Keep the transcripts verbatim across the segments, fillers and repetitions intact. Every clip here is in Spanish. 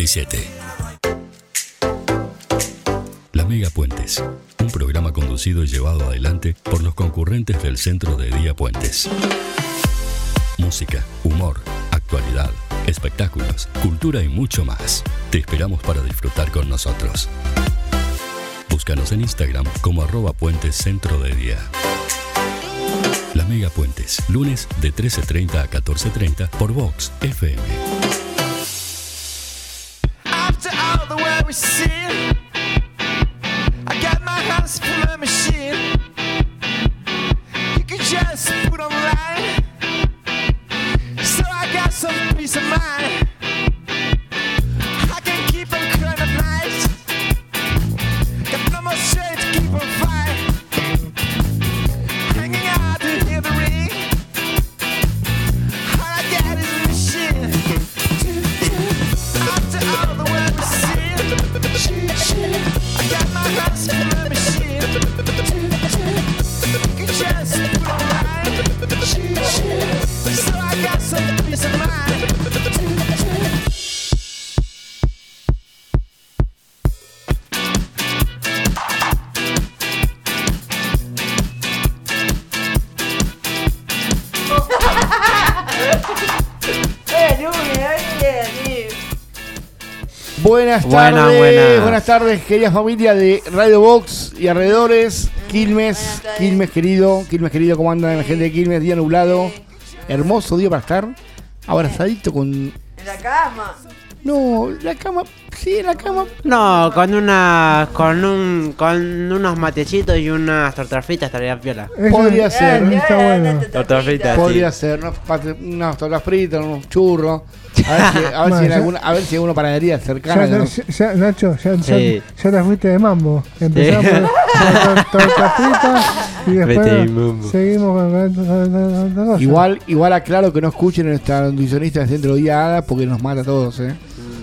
noventa y siete. La Mega Puentes, un programa conducido y llevado adelante por los concurrentes del Centro de Día Puentes. Música, humor, actualidad, espectáculos, cultura y mucho más. Te esperamos para disfrutar con nosotros. Búscanos en Instagram como arroba Puentes Centro de Día. La Mega Puentes, lunes de trece treinta a catorce treinta por Vox F M. After all the way we see, I got my hands full of machine. You can just put online, so I got some peace of mind. I can keep on crying at night, got no more strength to keep on fighting. Hanging out to hear the ring, all I got is a machine. After all the way we see, I got my hands full of machine. You can just put online, so I got some peace of mind. Buenas Buena, tardes, buena. buenas tardes, querida familia de Radio Box y alrededores. Quilmes, Quilmes querido, Quilmes querido, ¿cómo andan la gente de Quilmes? Día nublado, hermoso día para estar abrazadito con... En la cama. No, la cama, sí, en la cama. No, con una, con un, con unos matecitos y unas tortas fritas estaría piola. Eso Podría es- ser. eso está bueno. Tortas fritas. Podría ser, unos, pat- unas tortas fritas, unos churros. A ver si, a ver si, Bueno, en ya- alguna, a ver si hay alguna panadería cercana. Ya, que te- nos- ya- Nacho, ya, ya- Sí. ya te fuiste de mambo. Empezamos Sí. con tor- tortas fritas y Vete de después mambo. seguimos con, con, con- con- con otra cosa. Igual, igual aclaro que no escuchen a nuestra nutricionista del Centro de Día Ada porque nos mata a todos, eh.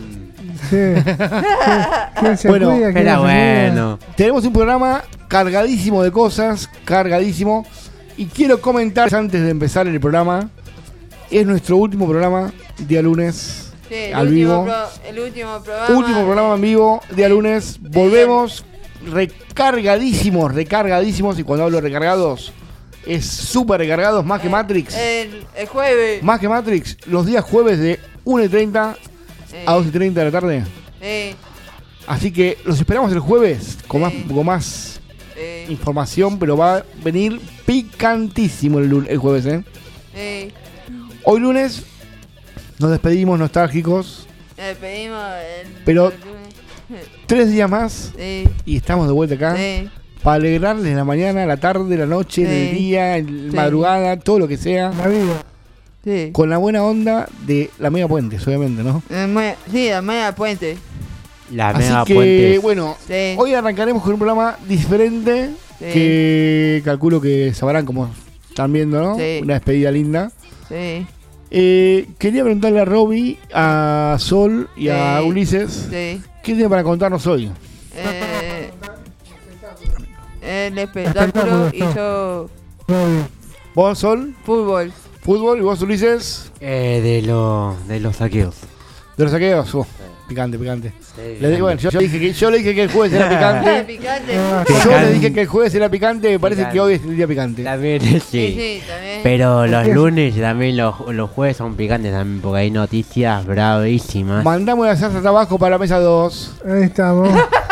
Sí. ¿Quién- quién se Bueno, cuida, quién Era no se cuida? bueno. Tenemos un programa cargadísimo de cosas, cargadísimo. Y quiero comentar antes de empezar el programa, es nuestro último programa, día lunes, Sí, el al último vivo. pro- el último programa. Último programa en vivo, día lunes. Volvemos recargadísimos, recargadísimos. Y cuando hablo recargados, es súper recargados, más que Matrix. El, el jueves. Más que Matrix, los días jueves de una y treinta Sí, a dos y treinta de la tarde. sí, Así que los esperamos el jueves con más, con más sí, información, pero va a venir picantísimo el, lun- el jueves, ¿eh? sí. Hoy lunes nos despedimos nostálgicos, Le pedimos el. Pero- el lunes. tres días más Sí, y estamos de vuelta acá sí, para alegrarles la mañana, la tarde, la noche, Sí. el día, el Sí. madrugada, todo lo que sea, La vida. sí. con la buena onda de la Mega Puentes, obviamente, ¿no? El mue- Sí, la media puente. La Así mega que, puentes. bueno, Sí, hoy arrancaremos con un programa diferente sí, que calculo que sabrán como están viendo, ¿no? Sí. Una despedida linda. sí, Eh, quería preguntarle a Robbie, a Sol y a Sí. Ulises, sí. ¿qué tiene para contarnos hoy? Eh, el espectáculo Espectáculo, hizo Robbie. ¿Vos, Sol? fútbol. ¿Fútbol? ¿Y vos, Ulises? Eh, de, lo, de los saqueos. ¿De los saqueos? Oh, picante, picante. Le di- bueno, yo, yo dije que, yo le dije que el jueves era picante. Picante. Ah, Yo le dije que el jueves era picante, me parece Picante. que hoy es el día picante. También, sí. Sí, sí, también. Pero los Es- lunes y también los, los jueves son picantes también porque hay noticias bravísimas. Mandamos la salsa tabaco para la mesa dos. Ahí estamos.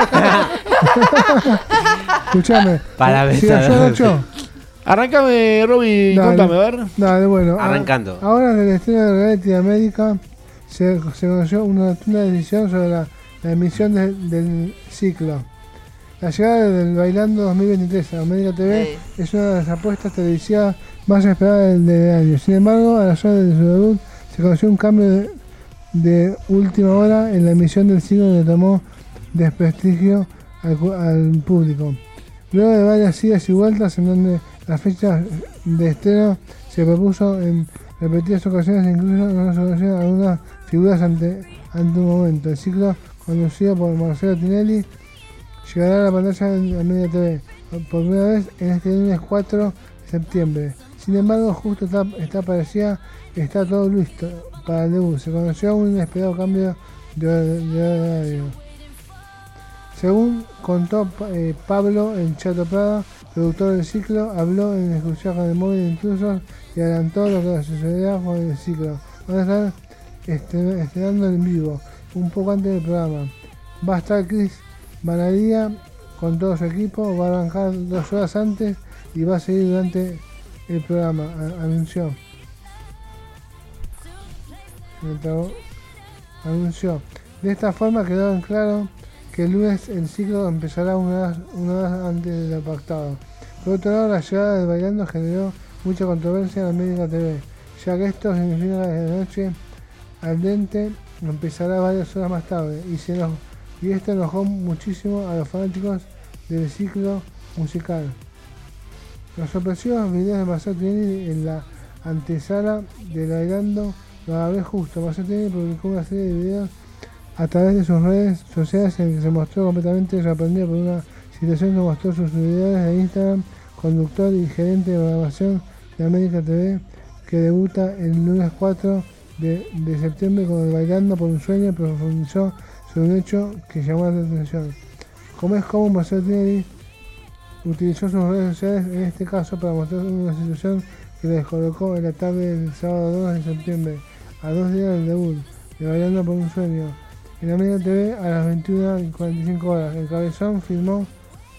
Escuchame. Para ¿Sí, besar. yo, Nacho? Arrancame, Robbie, Dale. contame, a ver. Dale, bueno. a- Arrancando. Ahora en el estreno de Reality América se, se conoció una, una decisión sobre la, la emisión de- del ciclo. La llegada del Bailando dos mil veintitrés a América T V es una de las apuestas televisivas más esperadas del, del año. Sin embargo, a las horas de su debut se conoció un cambio de, de última hora en la emisión del ciclo que tomó desprestigio al, cu- al público. Luego de varias idas y vueltas en donde la fecha de estreno se propuso en repetidas ocasiones e incluso no se conocieron algunas figuras ante, ante un momento. El ciclo, conducido por Marcelo Tinelli, llegará a la pantalla de Media T V por primera vez en este lunes cuatro de septiembre. Sin embargo, justo está, está parecía que está todo listo para el debut. Se conoció un inesperado cambio de, de horario. Según contó eh, Pablo en Chato Prada, productor del ciclo, habló en exclusiva con el móvil de Intrusos y adelantó lo que sucederá con el ciclo. Van a estar este, estrenando en vivo, un poco antes del programa. Va a estar Chris Banadia con todo su equipo, va a arrancar dos horas antes y va a seguir durante el programa, a, anunció. Anunció. De esta forma quedó en claro que el lunes el ciclo empezará una hora, una hora antes de lo pactado. Por otro lado, la llegada de Bailando generó mucha controversia en América T V, ya que esto significa que la noche al dente empezará varias horas más tarde, y, se enojó, y esto enojó muchísimo a los fanáticos del ciclo musical. Los sorpresivos videos de Marcelo Tinelli en la antesala de Bailando lo agarré justo. Marcelo Tinelli publicó una serie de videos a través de sus redes sociales en que se mostró completamente sorprendido por una situación que mostró sus seguidores de Instagram, conductor y gerente de programación de América T V, que debuta el lunes cuatro de, de septiembre con el Bailando por un Sueño, profundizó sobre un hecho que llamó la atención. Como es común, Marcelo Tinelli utilizó sus redes sociales en este caso para mostrar una situación que le descolocó en la tarde del sábado dos de septiembre, a dos días del debut de Bailando por un Sueño. En América T V a las veintiuna y cuarenta y cinco horas, el Cabezón filmó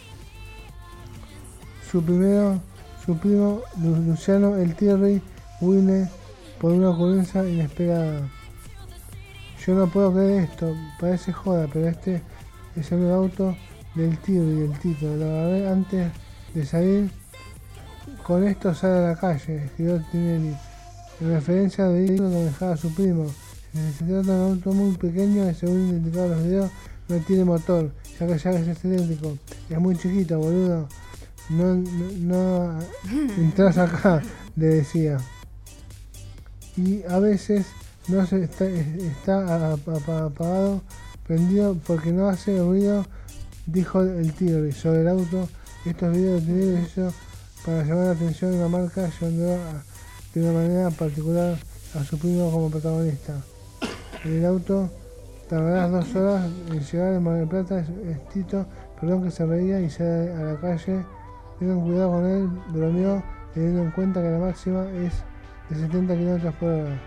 su primero, su primo Luciano El Thierry Wine por una ocurrencia inesperada. Yo no puedo creer esto, parece joda, pero este es el auto del Thierry, del Tito. Lo agarré antes de salir. Con esto sale a la calle, escribió Tinelli, en referencia al vehículo que manejaba su primo. Se trata de un auto muy pequeño y, según indicaron los videos, no tiene motor, ya que ya es eléctrico. Es muy chiquito, boludo. No, no, no entras acá, le decía. Y a veces no se está, está apagado, prendido porque no hace ruido, dijo el Tigre sobre el auto. Estos videos de Tinelli hizo para llamar la atención de la marca, llevando a, de una manera particular a su primo como protagonista. En el auto tardarás dos horas en llegar a Mar del Plata, es, es Tito, perdón, que se reía y sale a la calle. Tengan cuidado con él, bromeó, teniendo en cuenta que la máxima es de setenta kilómetros por hora.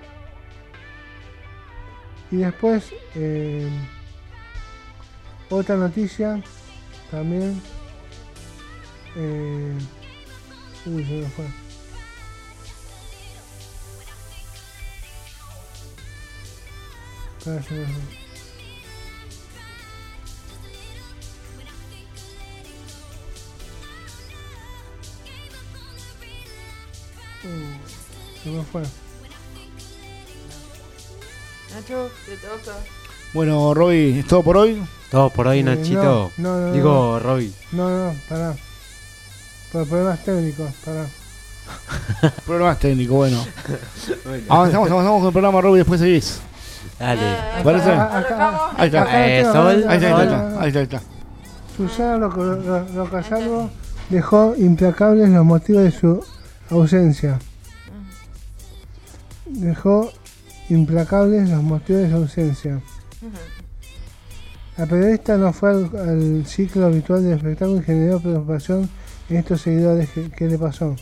Y después, eh, otra noticia, también, eh, uy, se me fue. Para se me fue. Uh, se me fue. Nacho, te toca. Bueno, Roby, ¿es todo por hoy? Todo por hoy, Eh, Nachito. no, no, no, Digo, Roby. No, no, pará. Por problemas técnicos, pará. Problemas técnicos, bueno. Avanzamos, avanzamos con el programa, Roby, después seguís. Dale. Eh, ¿Parece? Acá, acá, Ahí está. acá Eh, tengo, Sol, acá, Ahí está, ahí acá, está, acá. ahí está, ahí está. Susana Roca- Ro- Rocasalvo dejó implacables los motivos de su ausencia. Dejó implacables los motivos de su ausencia. La periodista no fue al, al ciclo habitual del espectáculo y generó preocupación en estos seguidores. ¿Qué, qué le pasó?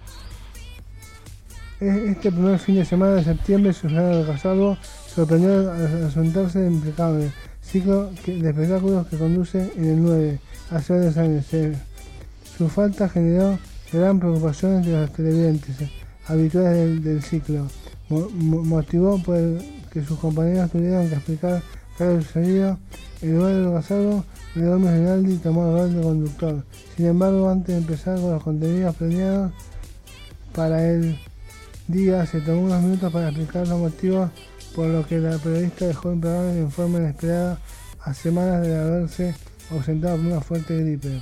Este primer fin de semana de septiembre, Susana Rocasalvo sorprendió al asuntarse impecable ciclo que- de espectáculos que conduce en el nueve hace varios años. Se- Su falta generó gran preocupación entre los televidentes habituales del, del ciclo. Mo- mo- motivó por el que sus compañeros tuvieron que explicar cada sucedido. Eduardo Rocasalvo, de Gómez Rinaldi, tomó el rol de conductor. Sin embargo, antes de empezar con los contenidos planeados para el día, se tomó unos minutos para explicar los motivos por los que la periodista dejó implacable en forma inesperada a semanas de haberse ausentado por una fuerte gripe.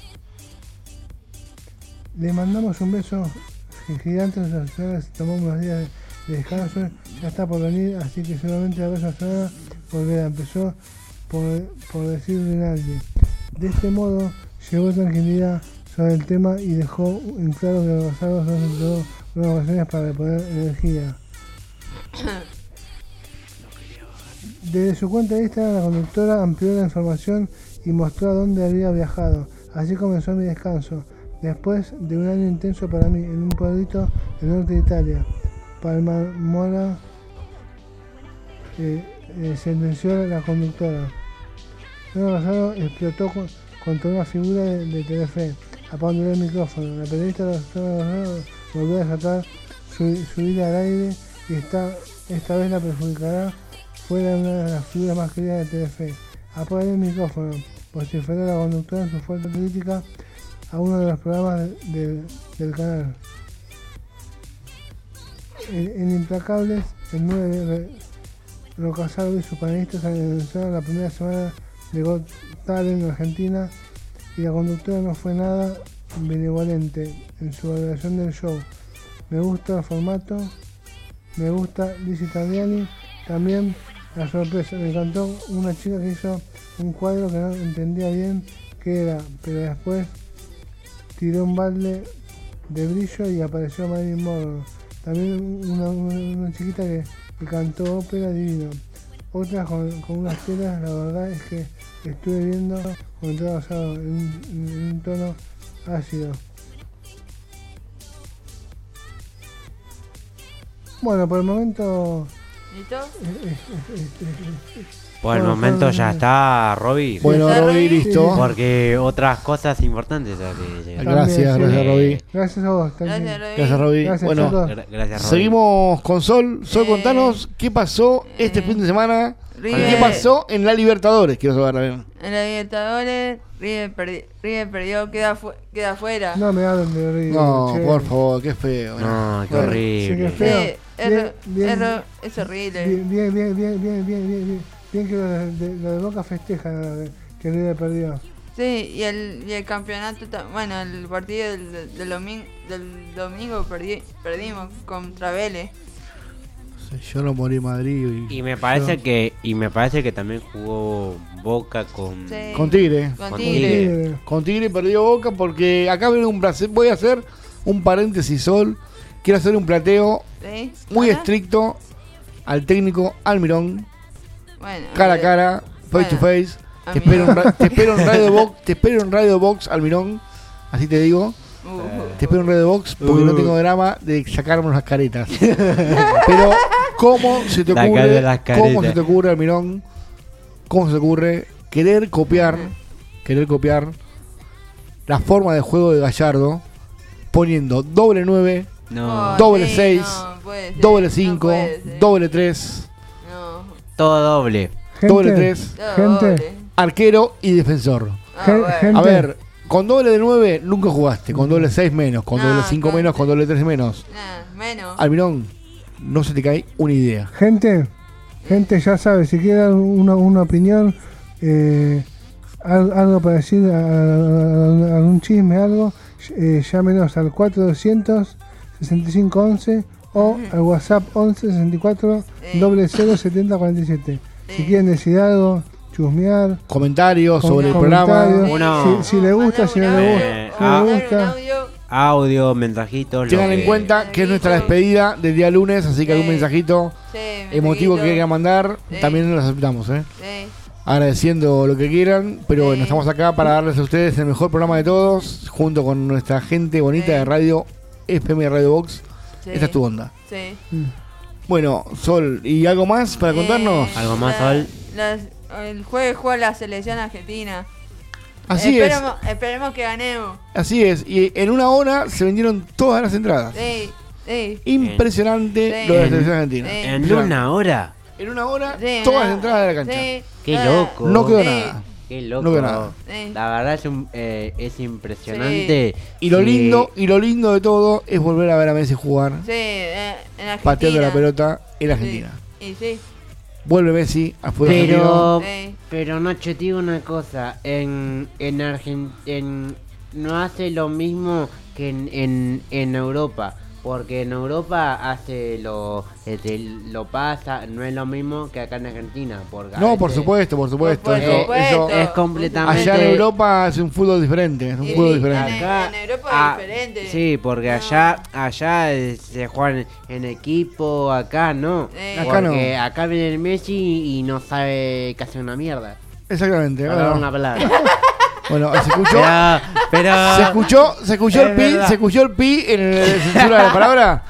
Le mandamos un beso gigante a nuestras señoras, tomamos unos días de descanso, ya está por venir, así que seguramente la próxima semana volverá. Empezó por, por decir Rinaldi. De este modo, llevó tranquilidad sobre el tema y dejó en claro que los basados no se tomó unas vacaciones para reponer energía. Desde su cuenta de Instagram, la conductora amplió la información y mostró a dónde había viajado. Así comenzó mi descanso, después de un año intenso para mí, en un pueblito del norte de Italia. Palmamora, eh, eh, sentenció la conductora. El año pasado explotó con, contra una figura de, de Telefe, apagando el micrófono. La periodista volvió a desatar su, su ida al aire y esta, esta vez la perjudicará. Fuera de una de las figuras más queridas de Telefe. Apaga el micrófono, vociferó la conductora en su fuerte crítica a uno de los programas de, de, del canal. En, en Implacables, el nueve Rocasaro y sus panelistas anunciaron la primera semana de Got Talent en Argentina y la conductora no fue nada benevolente en su valoración del show. Me gusta el formato, me gusta Lizzie Tagliani, también la sorpresa. Me encantó una chica que hizo un cuadro que no entendía bien qué era, pero después tiró un balde de brillo y apareció Marilyn Monroe. También una, una, una chiquita que, que cantó ópera divino. Otra con, con unas telas, la verdad es que estuve viendo con todo basado en un, en un tono ácido. Bueno, por el momento... ¿Listo? Por el Bueno, momento bueno, ya está, Robbie. Bueno, ¿Está Roby, Roby? listo. Porque otras cosas importantes hay que llegar. Gracias, También, sí. gracias, Roby. Gracias a vos, también. Gracias, Roby. Gracias, Roby. Gracias, Bueno, chicos. Gra- Gracias, Robbie. seguimos con Sol. Sol, Eh. contanos qué pasó este Eh. fin de semana. ¿Y River. qué pasó en la Libertadores? Quiero saber también. En la Libertadores, River, perdi- River perdió, queda, fu- queda afuera. No me hablen de River. No, che. por favor, qué feo. No, qué Bueno, horrible. sí, qué feo. Sí, es, Bien, ro- bien. es ro- es horrible. Bien, bien, bien, bien, bien, bien, bien, bien, bien que lo de, de- lo de Boca festejan lo de- que River perdió. Sí, y el, y el campeonato, ta- bueno, el partido del, del, del domingo, del domingo perdí, perdimos contra Vélez. Yo no morí en Madrid. Y, Y me parece que y me parece que también jugó Boca con Sí. Con Tigre. Con Con Tigre. Tigre. Tigre. Con Tigre perdió Boca porque acá viene un Brasil. Voy a hacer un paréntesis, Sol. Quiero hacer un plateo ¿Sí? muy ¿Ahora? estricto al técnico Almirón, Bueno, cara a eh, cara, face to bueno, face. Te amigo. espero, en, ra- te espero en Radio Box, te espero en Radio Box, Almirón. Así te digo. Uh, Te espero en Radio Box porque Uh. no tengo drama de sacarme las caretas. Pero, ¿cómo se te La cara ocurre? de las ¿Cómo caretas. se te ocurre, Almirón? ¿Cómo se te ocurre querer copiar, querer copiar la forma de juego de Gallardo poniendo doble nueve, no, Oh, doble sí, seis, no, puede ser, doble no cinco, puede ser. doble tres, No, todo doble. doble Gente, tres, todo Gente. doble. arquero y defensor. Ah, Gen- bueno. gente. A ver, con doble de nueve nunca jugaste, con doble seis menos, con No, doble cinco con- menos, con doble tres menos. Nah, menos. Almirón, no se te cae una idea. Gente, gente ya sabe, si quiere dar una, una opinión, eh, al- algo para decir, a- a- a- algún chisme, algo, eh, llámenos al cuatro doscientos sesenta y cinco once o al WhatsApp once sesenta y cuatro Sí. cero cero setenta cuarenta y siete. Si Sí. quieren decir algo, chusmear, Comentarios con- sobre el comentarios, programa. Uno- si, si le gusta, si no le gusta, Eh, si no ah. le Un gusta. audio. Audio, mensajitos. lo Tengan en que- cuenta que es nuestra despedida del día lunes, así que algún Sí. mensajito Sí, emotivo que mensajito. quieran mandar, Sí. también lo aceptamos, ¿eh? Sí. Agradeciendo lo que quieran, pero Sí. bueno, estamos acá para darles a ustedes el mejor programa de todos, junto con nuestra gente bonita Sí. de radio F M Radio Box. Sí. Esta es tu onda. Sí. Bueno, Sol, ¿y algo más para Eh, contarnos? ¿Algo más, la- Sol? las- el jueves juega la selección argentina. Así es, esperemos, esperemos que ganemos. así es. Y en una hora se vendieron todas las entradas. Sí, sí. Impresionante Sí. lo de la En- selección argentina. Sí. En Impresionante. una hora. En una hora, Sí, todas una- las entradas de la cancha. Sí. Qué Ah, loco. No quedó Sí. nada. Qué loco. No quedó nada. Sí. La verdad es, un- eh, es impresionante. Y lo que- lindo, y lo lindo de todo es volver a ver a Messi jugar, Sí, eh, en Argentina. pateando la pelota en Sí. Argentina. Y sí. Vuelve Messi al fútbol argentino. Pero, Sí. pero Nacho, te digo una cosa. En, en Argentina no hace lo mismo que en, en, en Europa. Porque en Europa hace lo este, lo pasa, no es lo mismo que acá en Argentina. Porque No, veces, por supuesto, por supuesto. Por eso, supuesto. eso- es completamente. allá en Europa es un fútbol diferente, es un Sí, fútbol en, diferente. Acá- en Europa ah, es diferente. Sí, porque No. allá allá eh, se juegan en equipo, acá no. Eh. Acá no. Porque acá viene el Messi y no sabe que hace una mierda. Exactamente. Para Bueno, dar una palabra. bueno, se escuchó, Pero, pero se escuchó, se escuchó Es el pi, verdad. se escuchó el pi en el censura de la palabra.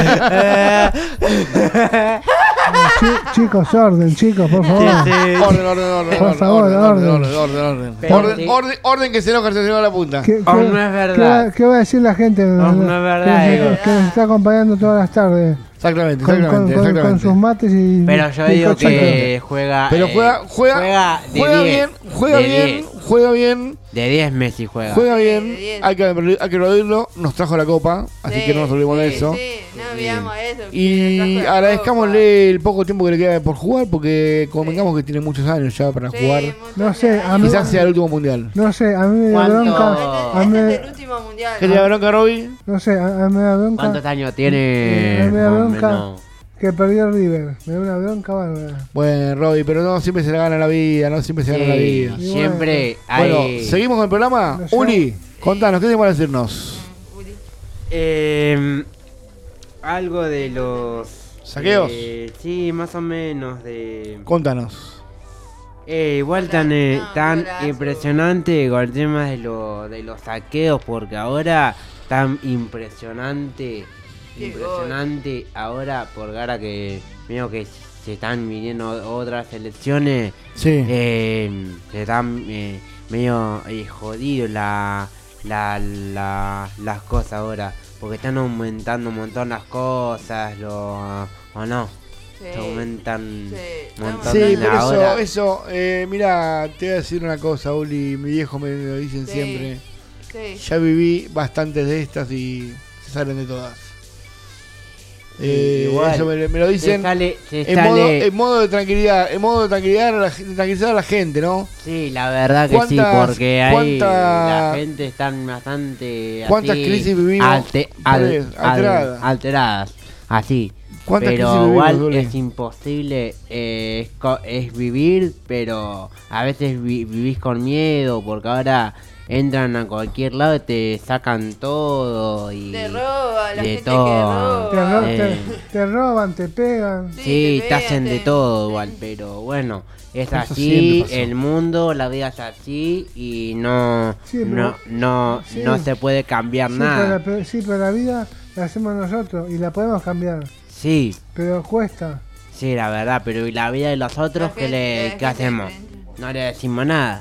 Chi- chicos, orden, chicos, por favor. Sí, sí. Orden, orden, orden, Por orden, favor, orden, orden. orden, orden, orden. Pero Orden, sí. orden, orden que se enoja, se enoja la punta. ¿Qué, Oh, qué- no es verdad. ¿qué va, qué va a decir la gente Oh, no es verdad, que, digo. nos, que nos está acompañando todas las tardes? Exactamente, Con, con- exactamente, con- con exactamente. sus mates y. Pero yo y digo cochitos. que juega. Pero eh, juega, juega, juega de juega diez, bien, juega de bien, diez. juega bien, De diez Messi juega. juega De bien. diez. Hay que, hay que aplaudirlo. Nos trajo la copa, así Sí, que no nos olvidemos de sí, eso. Sí, no olvidamos eso. Y Nos trajo la agradezcámosle el poco tiempo que le queda por jugar, porque convengamos que tiene muchos años ya para copa. jugar. Sí, No muchos sé, años. a mí- Quizás sea el último mundial. No sé, a mí me da ¿Cuánto? bronca. Este, A mí, este es el último mundial. ¿Qué te da bronca, Robbie? no sé, a, a mí me da bronca ¿Cuántos años Eh, tiene? me da Más o bronca. menos. que perdió River. Me da una bronca bárbara. Bueno, Robbie, pero no siempre se la gana la vida, no siempre se gana la Sí, vida. Y siempre hay. Bueno, ¿seguimos con el programa? No sé. Uli, contanos, ¿qué tenés para decirnos? Uri. Eh, algo de los ¿Saqueos? eh, sí, más o menos de. Contanos. Eh, igual tan, eh, No, tan golazo. impresionante con el tema de, lo, de los saqueos, porque ahora tan impresionante, Qué impresionante ahora, porque ahora que veo que se están viniendo otras elecciones, Sí. eh, se están eh, medio eh, jodidos la, la, la, las cosas ahora, porque están aumentando un montón las cosas, lo, o no, Sí. se aumentan Sí. un montón Sí, de pero eso, ahora. eso, eh, mira, te voy a decir una cosa, Uli, mi viejo me lo dicen Sí. siempre. Sí. Ya viví bastantes de estas y se salen de todas. Eh, igual. eso me, me lo Se dicen sale, se en modo, sale- en modo de tranquilidad, en modo de tranquilidad, a la, de tranquilizar a la gente, ¿no? Sí, la verdad que sí, ¿Cuántas- porque ahí cuánta- la gente está bastante cuántas así, crisis vivimos alte- por al- eso, al- alteradas? alteradas, así. ¿Cuántas crisis Pero vivimos, igual Uli? es imposible, eh, es, co- es vivir, pero a veces vi- vivís con miedo, porque ahora entran a cualquier lado y te sacan todo y Te roba, la de gente todo. que Te, ro- roba. Eh. te- te roban, te pegan. Sí, Sí, te te hacen de pegan, todo te- igual, pero bueno, es Eso así, siempre pasó. el mundo, la vida es así y no Sí, pero- no no, sí. no se puede cambiar Sí, nada. pero, la- sí, pero la vida la hacemos nosotros y la podemos cambiar. Sí, Pero cuesta. sí, la verdad, pero ¿y la vida de los otros La qué gente- le la qué gente hacemos? diferente. No le decimos nada.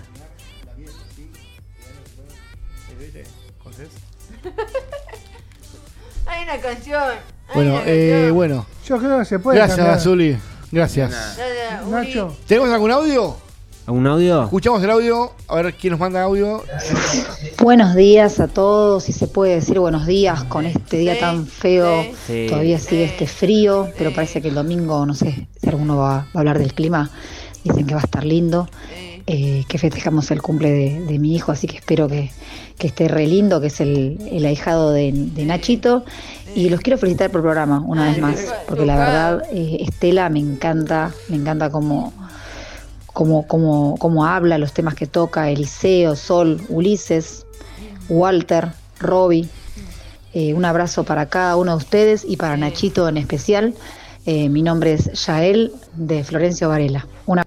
Hay una canción. hay Bueno, una eh, canción. bueno. Yo creo que se puede Gracias, cambiar. Uli. Gracias. Dale, Uri. Nacho, ¿Tenemos algún audio? ¿Un audio? Escuchamos el audio, a ver quién nos manda audio. Buenos días a todos, si se puede decir buenos días con este día Sí, tan feo. sí. Sí. Todavía sigue Sí. este frío, pero Sí. parece que el domingo, no sé si alguno va, va a hablar del clima, dicen que va a estar lindo, Sí. eh, que festejamos el cumple de, de mi hijo, así que espero que, que esté re lindo, que es el, el ahijado de, de Nachito. Y los quiero felicitar por el programa una Ay, vez más, qué porque la copado. verdad, eh, Estela me encanta, me encanta cómo, cómo, cómo, cómo habla, los temas que toca, Eliseo, Sol, Ulises, Walter, Robbie. Eh, un abrazo para cada uno de ustedes y para Nachito en especial. Eh, mi nombre es Yael de Florencio Varela. Una...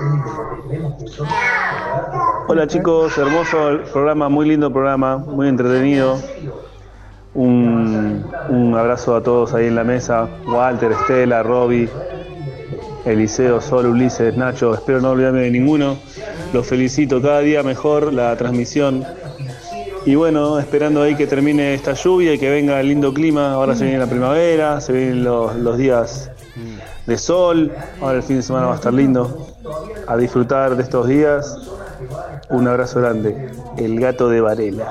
Hola chicos, hermoso el programa, muy lindo programa, muy entretenido. Un, un abrazo a todos ahí en la mesa, Walter, Estela, Robbie, Eliseo, Sol, Ulises, Nacho, espero no olvidarme de ninguno. Los felicito, cada día mejor la transmisión. Y bueno, esperando ahí que termine esta lluvia y que venga el lindo clima. Ahora se viene la primavera, se vienen los, los días de sol, ahora el fin de semana va a estar lindo. A disfrutar de estos días. Un abrazo grande, el gato de Varela.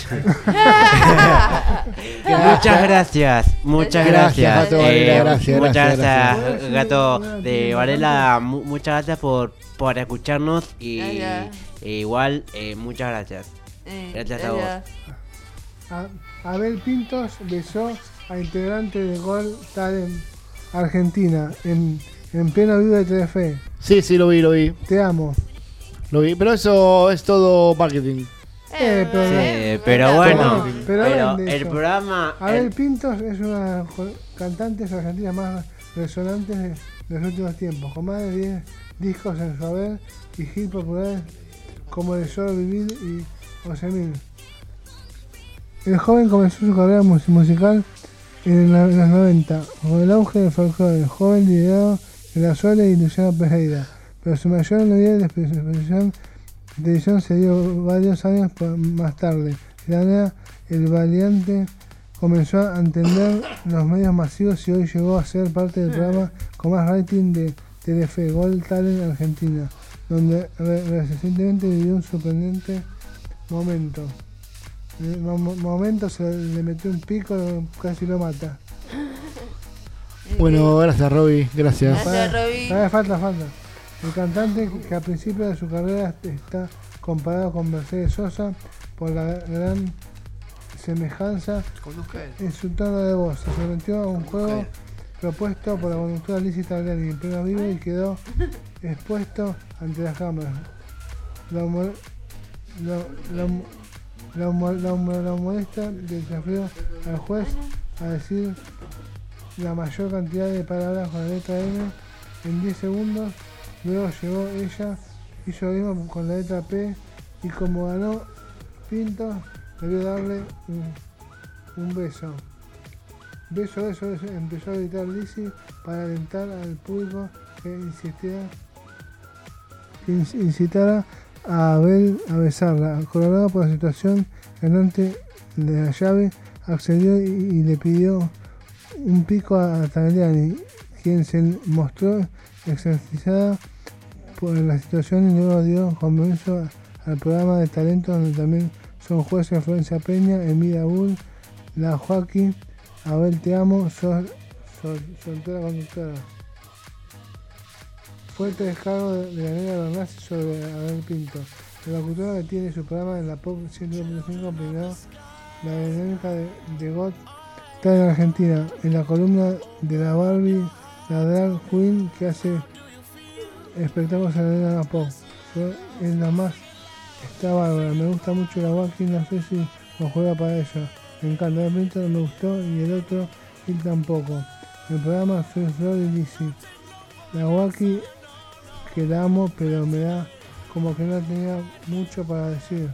Muchas gracias, muchas Gracias, gracias. Gato Varela, gracias, muchas gracias, gracias, gracias. Gato de Varela. mu- Muchas gracias por, por escucharnos y Gracias. e igual, eh, muchas gracias. Eh, Gracias a vos. A- Abel Pintos besó a integrante de Gol Talent Argentina en, en pleno vivo de Telefe. Sí, sí, lo vi, lo vi. Te amo. Lo vi, pero eso es todo marketing. Eh, pero, Sí, pero bueno, pero pero vende el eso. programa... Abel el- Pintos es una de las co- cantantes argentinas más resonantes de los últimos tiempos, con más de diez discos en su haber y hits populares como De Solo Vivir y once mil. El joven comenzó su carrera mus- musical en, la- en los noventa, con el auge del folclore, el joven liderado de La Sole y Luciano Pereira, pero su mayor novedad de expresión de televisión se dio varios años por- más tarde. De la manera, el valiente comenzó a entender los medios masivos y hoy llegó a ser parte del programa con más rating de Telefe, Gol Talent Argentina, donde re- recientemente vivió un sorprendente momento. En el mo- momento se le metió un pico, casi lo mata. Bueno, gracias, Roby. Gracias. Gracias, Roby. Ah, falta, falta. El cantante que a principio de su carrera está comparado con Mercedes Sosa por la gran semejanza en su tono de voz. Se sometió a un juego propuesto por la conductora Lizzy Tagliani en pleno vivo y quedó expuesto ante las cámaras. La, humor, la, la, la, humor, la, humor, la humorista desafió al juez a decir la mayor cantidad de palabras con la letra M en diez segundos. Luego llegó ella, hizo lo mismo con la letra P y como ganó Pinto, debió darle un, un beso. Beso, beso, beso, empezó a gritar Lizzy para alentar al público que insistiera, que inc- incitara a Abel a besarla. Colorado por la situación, el cantante de la llave accedió y, y le pidió un pico a Tagliani, quien se mostró exercitada por la situación y luego dio comienzo al programa de talentos donde también son jueces Florencia Peña, Emilia Bull, La Joaquín, Abel Te Amo, Sol, Sol, soltera conductora. Fuerte descargo de, de la negra Bernasi sobre Abel Pinto. La locutora que tiene su programa en la Pop ciento punto cinco opinó la dinámica de, de Got Talent en Argentina, en la columna de la Barbie, la drag queen que hace espectáculos en la Pop. Fue- Es la más, está bárbara, me gusta mucho la Joaquín, no sé si lo juega para ella. Me encanta, el Pinto no me gustó y el otro y tampoco. El programa soy Flor y Lizzy. La Joaquín que la amo, pero me da como que no tenía mucho para decir.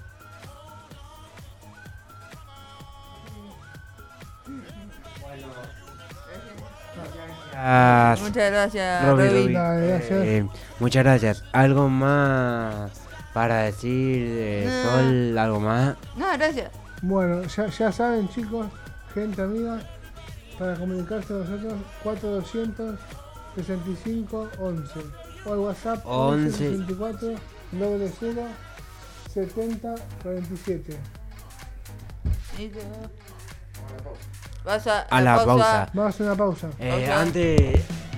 Gracias, Muchas gracias, Roby, Roby. Roby. Dale, gracias. Eh, muchas gracias. ¿Algo más para decir, eh, No. Sol? ¿Algo más? No, gracias. Bueno, ya, ya saben chicos, gente amiga, para comunicarse con nosotros, cuatro doscientos sesenta y cinco once o al WhatsApp once. sesenta y cuatro doble cero setenta cuarenta y siete. Y te- Vas a, A la pausa. Vamos a hacer una pausa. Eh, Ok. Antes...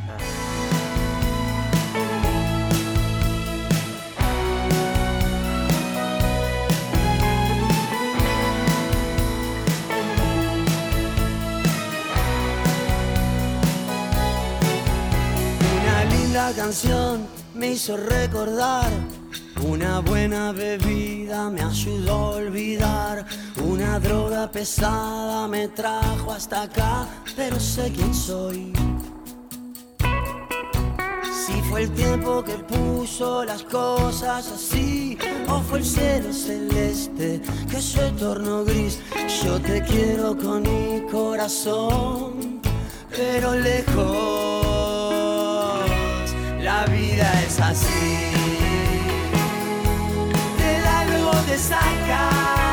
Una linda canción me hizo recordar, una buena bebida me ayudó a olvidar, una droga pesada me trajo hasta acá, pero sé quién soy. Si fue el tiempo que puso las cosas así, o fue el cielo celeste que se tornó gris, yo te quiero con mi corazón, pero lejos. La vida es así, te da luego te saca,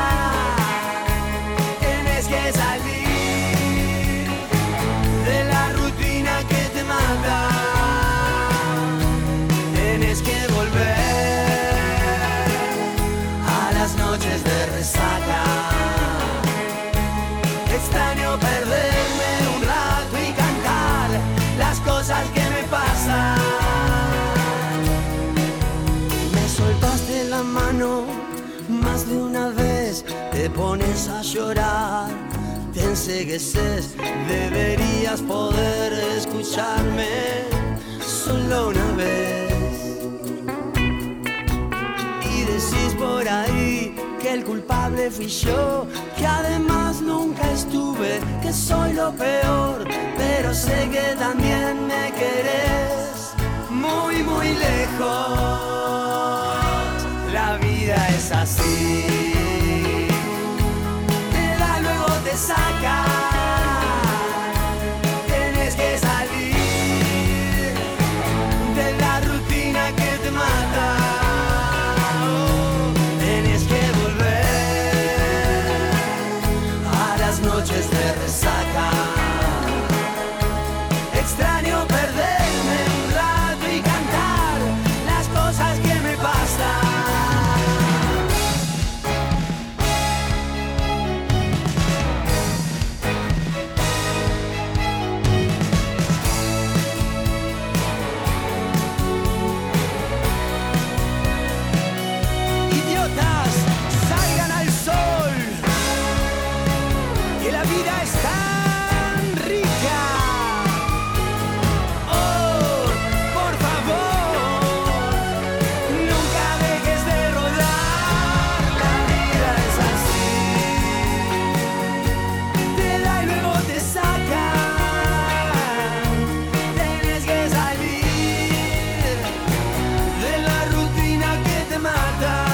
tienes que salir de la rutina que te mata, tienes que volver a las noches de resaca. Extraño perderme un rato y cantar las cosas que me pasan. Me soltaste la mano más de una vez, te pones a llorar te encegueces. Deberías poder escucharme solo una vez. Y decís por ahí que el culpable fui yo, que además nunca estuve, que soy lo peor, pero sé que también me querés muy, muy lejos. La vida es así, te da, luego te saca, tenés que salir de la rutina que te mata. Noches de resaca, extraño perderme un rato y cantar las cosas que me pasan. Idiotas, salgan al sol. La vida es tan rica. Oh, por favor, nunca dejes de rodar. La vida es así, te da y luego te saca. Tienes que salir de la rutina que te mata.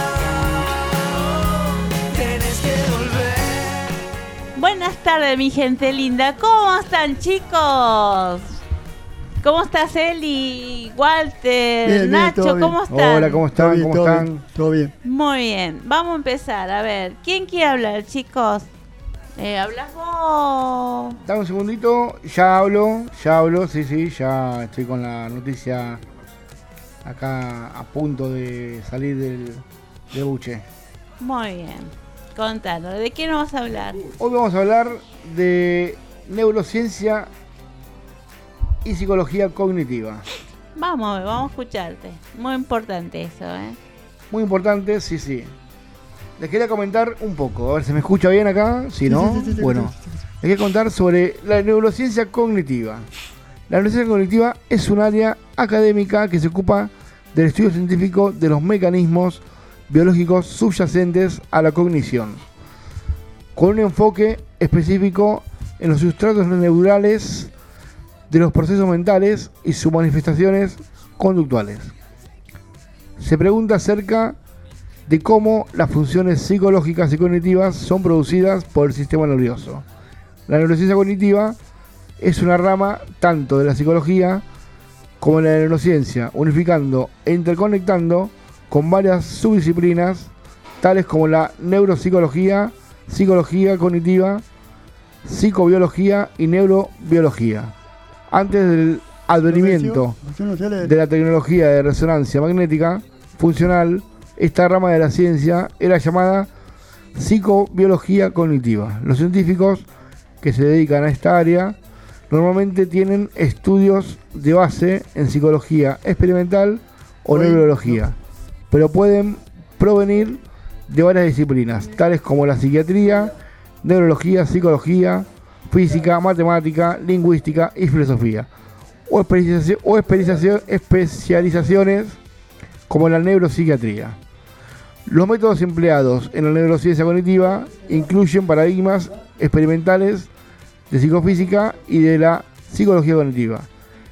Tienes que volver. Buenas tardes, mi gente linda. ¿Cómo están, chicos? ¿Cómo estás, Eli? Walter, bien, bien, Nacho, ¿cómo están? Hola, ¿cómo están? Todo bien, ¿Cómo todo están? bien, todo bien. Muy bien. Vamos a empezar. A ver, ¿quién quiere hablar, chicos? Eh, ¿Hablas vos? Dame un segundito, ya hablo, ya hablo, sí, sí, ya estoy con la noticia acá a punto de salir del, del buche. Muy bien. Contanos, ¿de qué nos vas a hablar? Hoy vamos a hablar de neurociencia y psicología cognitiva. Vamos, vamos a escucharte. Muy importante eso, ¿eh? Muy importante, sí, sí. Les quería comentar un poco, a ver si me escucha bien acá, si no, Sí, sí, sí, sí, bueno. sí, sí, sí. Les quería contar sobre la neurociencia cognitiva. La neurociencia cognitiva es un área académica que se ocupa del estudio científico de los mecanismos biológicos subyacentes a la cognición, con un enfoque específico en los sustratos neurales de los procesos mentales y sus manifestaciones conductuales. Se pregunta acerca de cómo las funciones psicológicas y cognitivas son producidas por el sistema nervioso. La neurociencia cognitiva es una rama tanto de la psicología como de la neurociencia, unificando e interconectando con varias subdisciplinas, tales como la neuropsicología, psicología cognitiva, psicobiología y neurobiología. Antes del advenimiento de la tecnología de resonancia magnética funcional, esta rama de la ciencia era llamada psicobiología cognitiva. Los científicos que se dedican a esta área normalmente tienen estudios de base en psicología experimental o neurobiología, pero pueden provenir de varias disciplinas, tales como la psiquiatría, neurología, psicología, física, matemática, lingüística y filosofía, o, especialización, o especialización, especializaciones como la neuropsiquiatría. Los métodos empleados en la neurociencia cognitiva incluyen paradigmas experimentales de psicofísica y de la psicología cognitiva,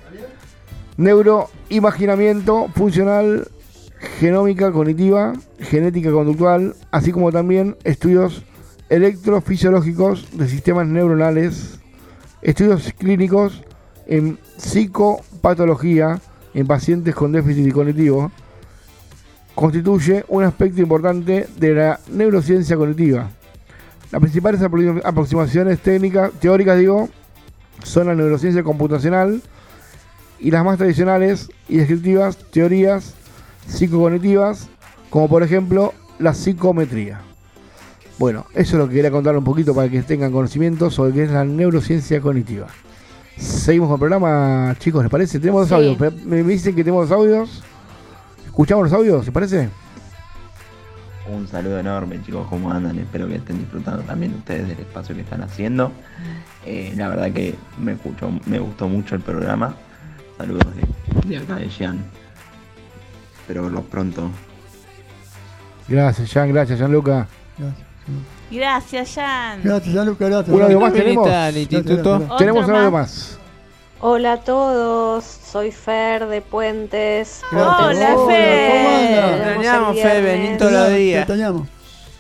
neuroimaginamiento funcional, genómica cognitiva, genética conductual, así como también estudios electrofisiológicos de sistemas neuronales, estudios clínicos en psicopatología en pacientes con déficit cognitivo, constituye un aspecto importante de la neurociencia cognitiva. Las principales aproximaciones técnicas, teóricas, digo, son la neurociencia computacional y las más tradicionales y descriptivas teorías psicocognitivas, como por ejemplo la psicometría. Bueno, eso es lo que quería contar un poquito para que tengan conocimiento sobre qué es la neurociencia cognitiva. Seguimos con el programa, chicos, ¿les parece? Tenemos dos sí. audios. Me dicen que tenemos dos audios. ¿Escuchamos los audios? ¿Les parece? Un saludo enorme, chicos, ¿cómo andan? Espero que estén disfrutando también ustedes del espacio que están haciendo. Eh, la verdad que me escuchó, me gustó mucho el programa. Saludos de, de acá de Jean. Espero verlos pronto. Gracias, Jean, gracias, Gianluca. Gracias. Gracias, Jan. Gracias, Gianluca, gracias. ¿Un audio más tenemos? al instituto? Tenemos un Otro audio más. más. Hola a todos, soy Fer de Puentes. Hola, Hola, ¿cómo Fer. andan? Nos vemos Extrañamos, el Fer, viernes. vení todos los Te días. extrañamos.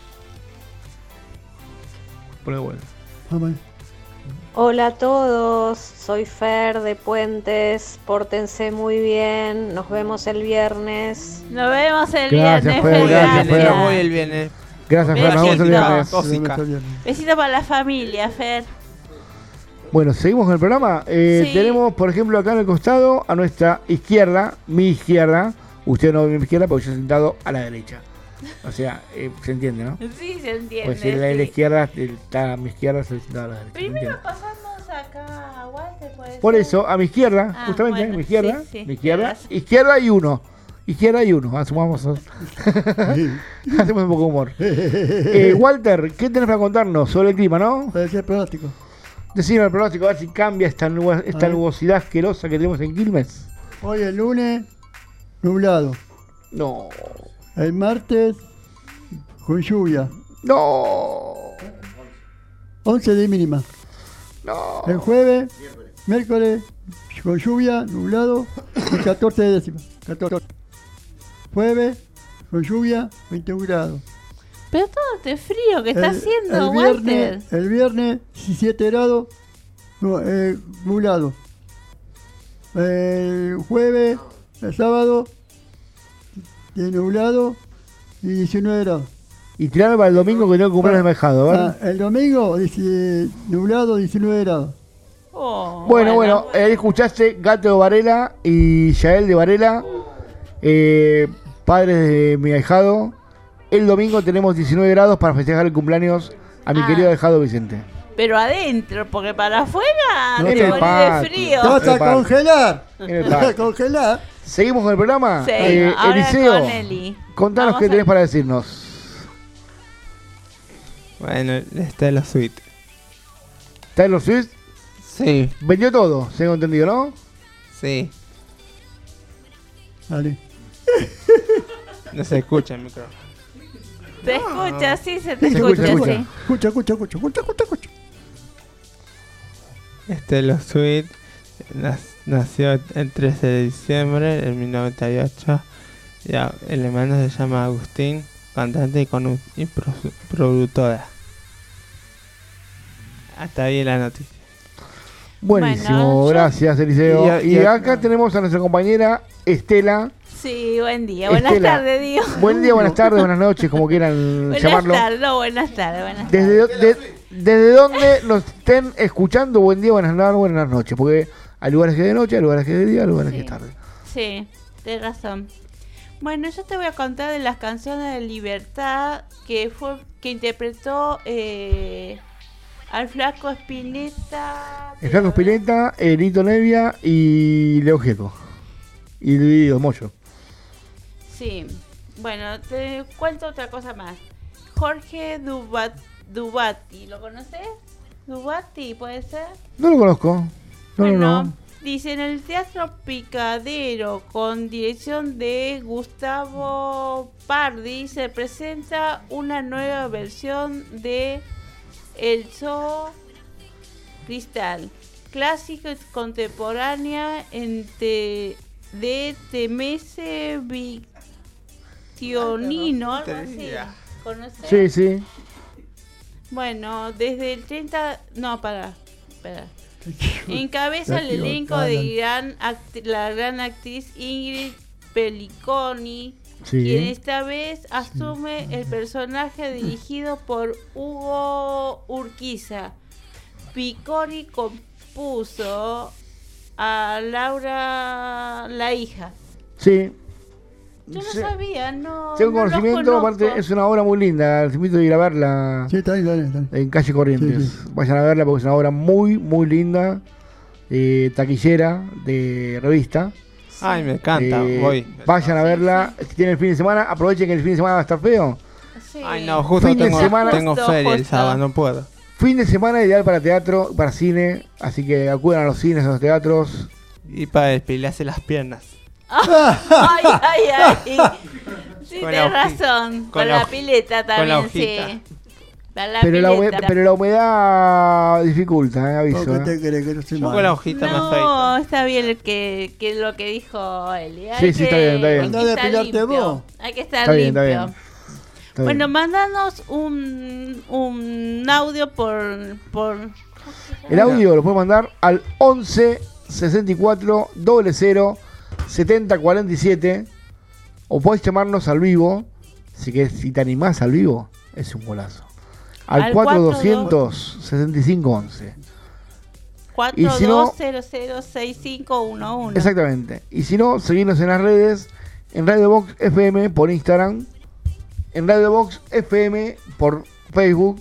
Ponle vuelta. Vamos ahí. Hola a todos, soy Fer de Puentes. Pórtense muy bien, nos vemos el viernes. Nos vemos el Gracias, viernes, Fer, Fer. gracias, Yo Fer. voy el viernes. Gracias, Fer, nos vemos el Besito. viernes. Tóxica. Besito para la familia, Fer. Bueno, seguimos con el programa. Eh, Sí. Tenemos, por ejemplo, acá en el costado, a nuestra izquierda, mi izquierda. Usted no ve mi izquierda porque yo estoy sentado a la derecha. O sea, eh, se entiende, ¿no? Sí, se entiende. Pues si la de la sí. izquierda está a mi izquierda, estoy sentado a la derecha. ¿se Primero entiende? pasamos acá a Walter, ¿puede Por ser? eso, a mi izquierda, Ah, justamente, bueno, mi izquierda, sí, sí, mi izquierda, tienes razón. izquierda y uno. Izquierda y uno, asumamos. Hacemos un poco de humor. Eh, Walter, ¿qué tenés para contarnos sobre el clima, no? Para decir el pronóstico. Decime el pronóstico, a ver si cambia esta, nuba- esta ver. nubosidad asquerosa que tenemos en Quilmes. Hoy el lunes, nublado. No. El martes, con lluvia. No. once de mínima. No. El jueves, miércoles, con lluvia, nublado, y catorce de décima. catorce. Jueves, con lluvia, veintiún grados. Pero todo este frío que está El- haciendo, el Walter. viernes, el viernes, diecisiete grados, nu- eh, nublado. El jueves, el sábado, de nublado y diecinueve grados. Y tirame para el domingo que tengo que comprar el mejado, ¿vale? Ah, el domingo, dieci- nublado, diecinueve grados. Oh, Bueno, bueno, ahí escuchaste Gato de Varela y Yael de Varela, eh, padres de mi ahijado. El domingo tenemos diecinueve grados para festejar el cumpleaños a mi Ah. querido ahijado Vicente. Pero adentro, porque para afuera No te en el morís de patio. frío. Te vas En el a parque. congelar. En el Te vas a parque. congelar. Seguimos con el programa. Sí, Eh, ahora Eliseo, con Eli. contanos Vamos qué a- tenés para decirnos. Bueno, está la suite. Taylor Swift Sí, vendió todo, tengo entendido, ¿no? sí. Dale. No se escucha el micrófono. Te escucha, sí, se te Sí, se escucha, escucha, sí. Escucha, escucha, escucha, escucha, escucha, escucha. Este la suite nas- nació el trece de diciembre de mil novecientos noventa y ocho. Ya, el hermano se llama Agustín, cantante y, con, y pro- productora. Hasta ahí la noticia. Buenísimo, Bueno, yo- gracias Eliseo. Y- Y, y- acá tenemos a nuestra compañera Estela. Sí, buen día. Buenas Estela. tardes, Diego. Buen día, buenas tardes, buenas noches, como quieran Buenas llamarlo. tardes, no, buenas tardes, buenas Desde, tardes. do- de- desde donde nos estén escuchando, buen día, buenas tardes, buenas noches. Porque hay lugares que es de noche, hay lugares que es de día, hay lugares que es tarde. Sí, tienes razón. Bueno, yo te voy a contar de las canciones de Libertad que fue que interpretó eh, al Flaco Spinetta. El Flaco Spinetta, Elito Nevia y Leo Gieco. Y Dividido Moyo. Sí, bueno, te cuento otra cosa más. Jorge Dubat, Dubati, ¿lo conoces? Dubati, ¿puede ser? No lo conozco. No, Bueno, no, no. dice en el Teatro Picadero, con dirección de Gustavo Pardi, se presenta una nueva versión de El Zoo Cristal, clásica y contemporánea entre de Temese Victionino, algo así. ¿Conoces? Sí, sí. Bueno, desde el treinta... No, para, espera. Encabeza el Te elenco de equivocaron. gran act- la gran actriz Ingrid Pelliconi, Sí. quien esta vez asume el personaje dirigido por Hugo Urquiza. Picconi compuso a Laura la hija. Sí. Yo no Sí. sabía, no. Tengo no los conocimiento, conozco. aparte es una obra muy linda. Les invito a ir a verla Sí, está ahí, dale, dale. en calle Corrientes. Sí, sí. Vayan a verla porque es una obra muy, muy linda. Eh, taquillera de revista. Ay, me encanta, Eh, voy. Vayan a verla. Si tienen el fin de semana, aprovechen que el fin de semana va a estar feo. Sí. Ay, no, justo Fin de tengo, semana- tengo Justo, feria el justo. sábado, no puedo. Fin de semana ideal para teatro, para cine, así que acudan a los cines, a los teatros. Y para despilarse las piernas. Ay, ay, ay. Sí, Con la tenés hoji- razón. Con, con la, la hoj- pileta con la también, hojita. sí. Para la Pero la, hue- pileta. pero la humedad dificulta, eh, aviso. ¿Por qué eh. te crees que no estoy Yo mal? con la hojita me afeito. No, está bien el que, que lo que dijo Eli. Hay Sí, sí, que- está bien, está bien. hay Andá que a estar depilarte limpio. vos. Hay que estar Está bien, está limpio. bien. Está Bueno, bien. mandanos un, un audio por... por El audio lo puedes mandar al once sesenta y cuatro cero cero setenta cuarenta y siete o puedes llamarnos al vivo. Si, que, si te animás al vivo, es un golazo. Al, Al cuatro cuatro doscientos sesenta y cinco once. cuatro Y si no- dos cero cero seis cinco uno uno. Exactamente. Y si no, seguirnos en las redes, en Radio Box F M por Instagram, en Radio Box F M por Facebook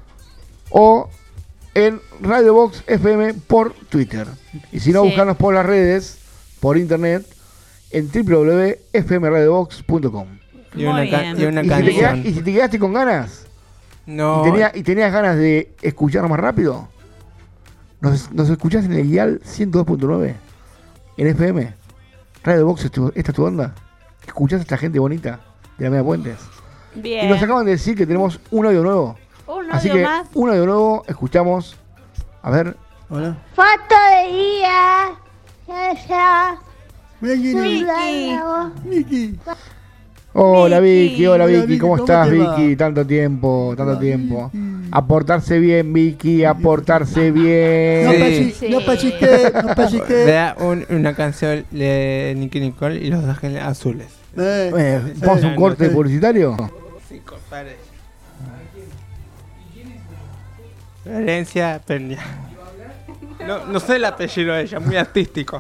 o en Radio Box F M por Twitter. Y si no, Sí. buscarnos por las redes, por internet, en w w w punto f m radio box punto com. Y una, Muy ca- bien. y una Y si, te queda- canción. y si te quedaste con ganas No, y, tenía- y tenías ganas de escuchar más rápido, nos, nos escuchás en el dial ciento dos punto nueve en F M. Radio Box, es tu- esta es tu onda. Escuchás a esta gente bonita de la Media Puentes. Bien. Y nos acaban de decir que tenemos un audio nuevo. Un Así audio que más. un audio nuevo, escuchamos. A ver. Hola. Foto de día. Ya, ya. Vicky. Vicky. Vicky. Hola Vicky. Vicky, hola Hola, Vicky, Vicky, ¿cómo ¿cómo estás te va? Vicky? Tanto tiempo, tanto Hola, tiempo. Vicky. A portarse bien Vicky, a portarse bien. No, Sí. pellizque, Sí. no pellizque, no pellizque. vea un- una canción de Nicky Nicole y Los Ángeles Azules. Eh, Eh, ¿Vamos a un Eh, corte no sé. publicitario? Sí, compadre. Florencia Peña. No, no sé el apellido de ella, muy artístico.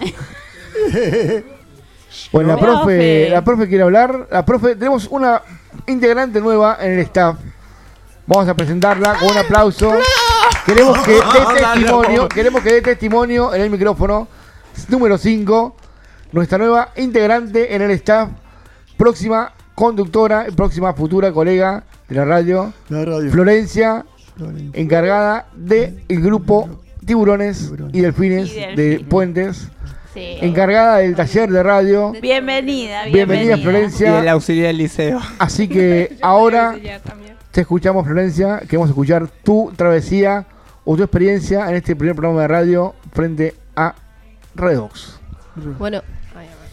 Bueno, la profe, Profe. la profe quiere hablar. La profe, tenemos una integrante nueva en el staff. Vamos a presentarla con un aplauso. Queremos que dé testimonio, queremos que dé testimonio en el micrófono. Número cinco, nuestra nueva integrante en el staff, próxima conductora, próxima futura colega de la radio, la radio. Florencia, Florencia. encargada del grupo Tiburones y Delfines Y de Delfines. Puentes, Sí. encargada del taller de radio. Bienvenida, Bienvenida, bienvenida. Y Florencia. el auxiliar del liceo. Así que ahora te escuchamos, Florencia. Queremos escuchar tu travesía o tu experiencia en este primer programa de radio frente a Redox. Bueno, ay, a ver.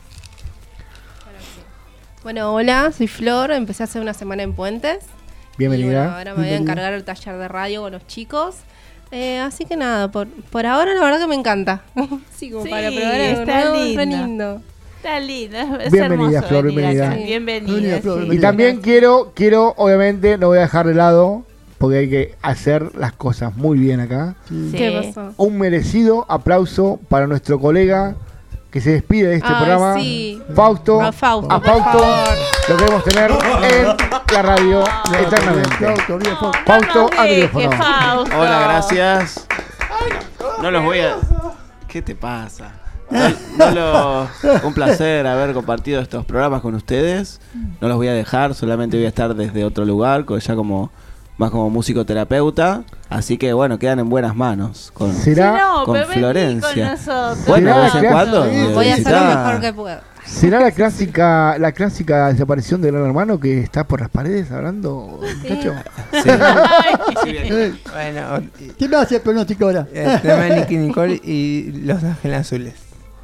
Ahora sí. Bueno, hola, soy Flor, empecé hace una semana en Puentes. Y bueno, Bienvenida. ahora me voy a encargar el taller de radio con los chicos. Eh, así que nada, por, por ahora la verdad que me encanta. sí, como Sí, para probar algo está nuevo, es re lindo. lindo. Está linda, es Bienvenida, hermoso Flor, venir bienvenida. acá. Sí. Bienvenida, Bienvenida, Flor, sí. Y bienvenida. también quiero, quiero, obviamente, no voy a dejar de lado, porque hay que hacer las cosas muy bien acá. Sí. Sí. ¿Qué pasó? Un merecido aplauso para nuestro colega que se despide de este Ay, programa, sí. Fausto. A Fausto, A por Fausto favor. lo queremos tener en la radio eternamente. Flauto, bien, flauto. Fausto, No al nos dejes, micrófono. Fausto. Hola, gracias. No los voy a... ¿Qué te pasa? No, no lo... Un placer haber compartido estos programas con ustedes. No los voy a dejar, solamente voy a estar desde otro lugar, co- ya como más como musicoterapeuta. Así que bueno, quedan en buenas manos con, ¿Será, Sí, no, con pero vení Florencia. con nosotros. Bueno, ¿Será de vez la en clase? cuando. Sí, me Voy a hacer lo visita. mejor que pueda. ¿Será la clásica, la clásica desaparición de Gran Hermano que está por las paredes hablando, muchacho? Sí. Eh, Bueno, ¿Quién me hace el pronóstico ahora? el tema de Nicky Nicole y Los Ángeles Azules.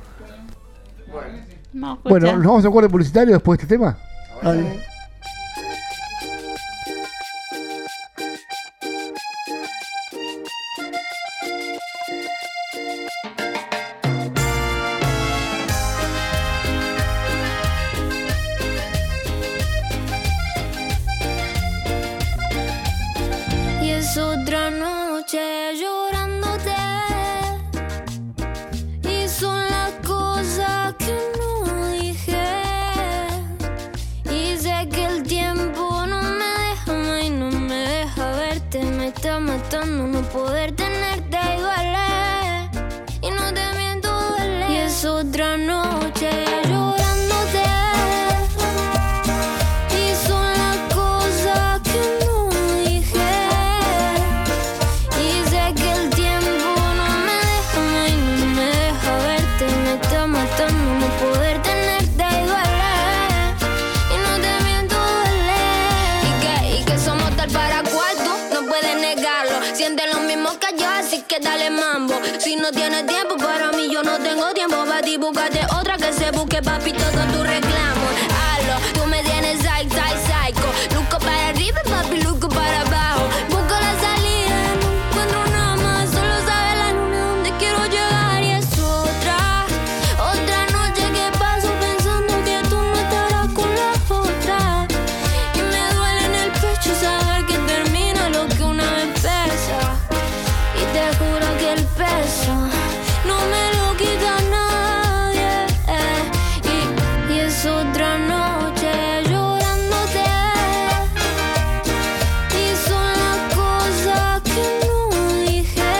No, escucha. Bueno, nos vamos a un corte publicitario después de este tema. Dale. Y es otra noche llorándote. Y son las cosas que no dije. Y sé que el tiempo no me deja más y no me deja verte. Me está matando no poder tenerte y duele. Y no te miento, duele. Y es otra noche llorándote. Y son las cosas que dale mambo. Si no tienes tiempo para mí, yo no tengo tiempo para ti. Búscate otra que se busque, papito, con tu reclamo. Halo, tú me tienes psych, psych, psycho. Luco para arriba, papi, luco para abajo. Busco la salida, no encuentro nada más. Solo sabe la luna dónde quiero llegar. Y es otra, otra noche que paso pensando que tú no estarás con la otra. Y me duele en el pecho saber que termina lo que una vez empieza. Y te juro que el peso no me lo quita nadie. Y, y es otra noche llorándote. Y son las cosas que no dije.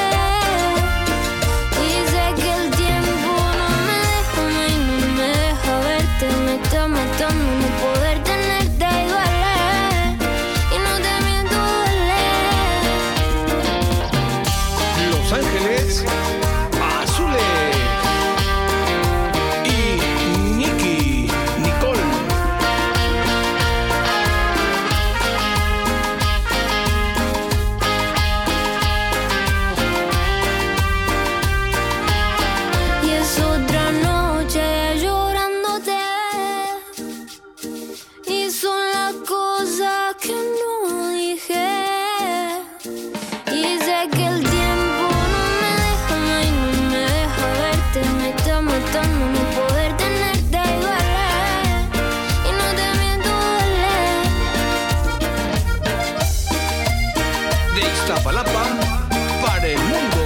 Y sé que el tiempo no me deja, y no me deja verte. Me está matando no poder tenerte y duele. Y no te miento, duele. Los Ángeles Azules y Nicky Nicole. Y es otra noche llorándote. Y son las cosas que no dije. Y sé que el tiempo no me deja, y no me deja verte. Me está matando no poder tenerte y duele. Y no te miento, duele. De Iztapalapa para el mundo.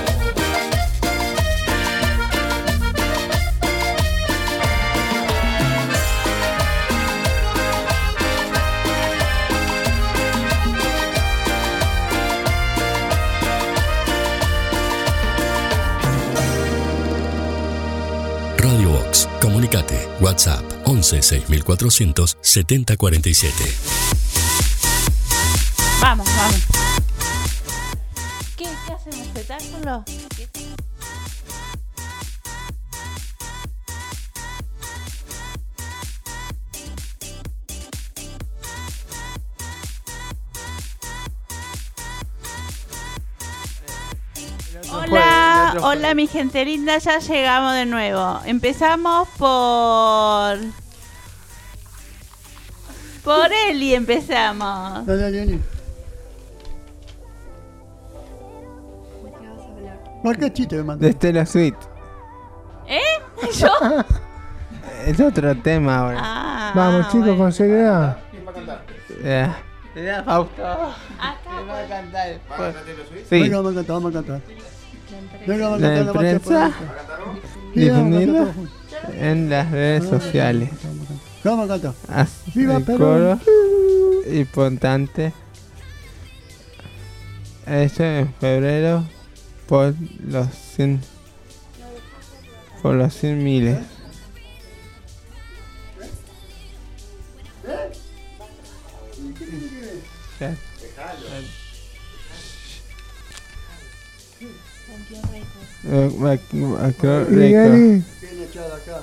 Radio Vox. Comunicate. WhatsApp once seis mil cuatrocientos setenta cuarenta y siete. Vamos, vamos. ¿Qué? ¿Qué hacen? ¿Espectáculo? ¿Qué? Hola, hola mi gente linda, ya llegamos de nuevo. Empezamos por... Por Eli empezamos. Dale, dale, dale. ¿Por qué chiste me mandó? De Stella Sweet. ¿Eh? ¿Yo? Es otro tema ahora. Ah, Vamos, chicos, con seriedad. Eh, Mira, Fausto. Acá va a cantar después. Sí. Sí. Venga, vamos a cantar, vamos a cantar. Venga, vamos a La cantar la marcha empresa política. Sí, vamos a cantar difundida todos juntos. en las redes sociales. Vamos a cantar. Así Viva el Perón. coro importante hecho en febrero por los cien por los cien miles. Ya. Eh, ma- macro Y récord. Eli, Viene echada acá.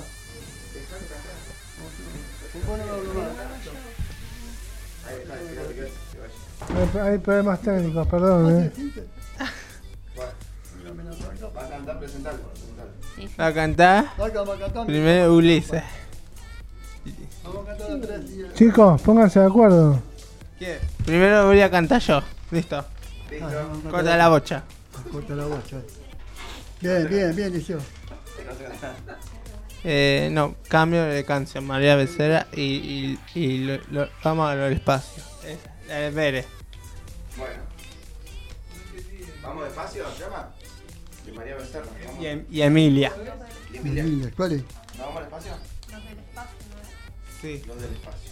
hay, hay problemas técnicos, perdón. Eh. Va a cantar, presentalo. Va a cantar Acá, vamos a cantar. primero Ulises. Vamos a cantar a tres días. Chicos, pónganse de acuerdo. ¿Qué? Primero voy a cantar yo. Listo. Listo. Corta la bocha. Corta la bocha. Bien, bien, bien, Liceo. Eh, no, cambio de canción, María Becerra y, y, y lo, lo- vamos a lo del espacio. Es la de Pérez. Bueno. ¿Vamos despacio? ¿Llama? De María Becerra. ¿Vamos? Y, Em- y Emilia. ¿Y Emilia? Emilia, ¿cuál es? ¿No vamos despacio? Sí. Los del espacio.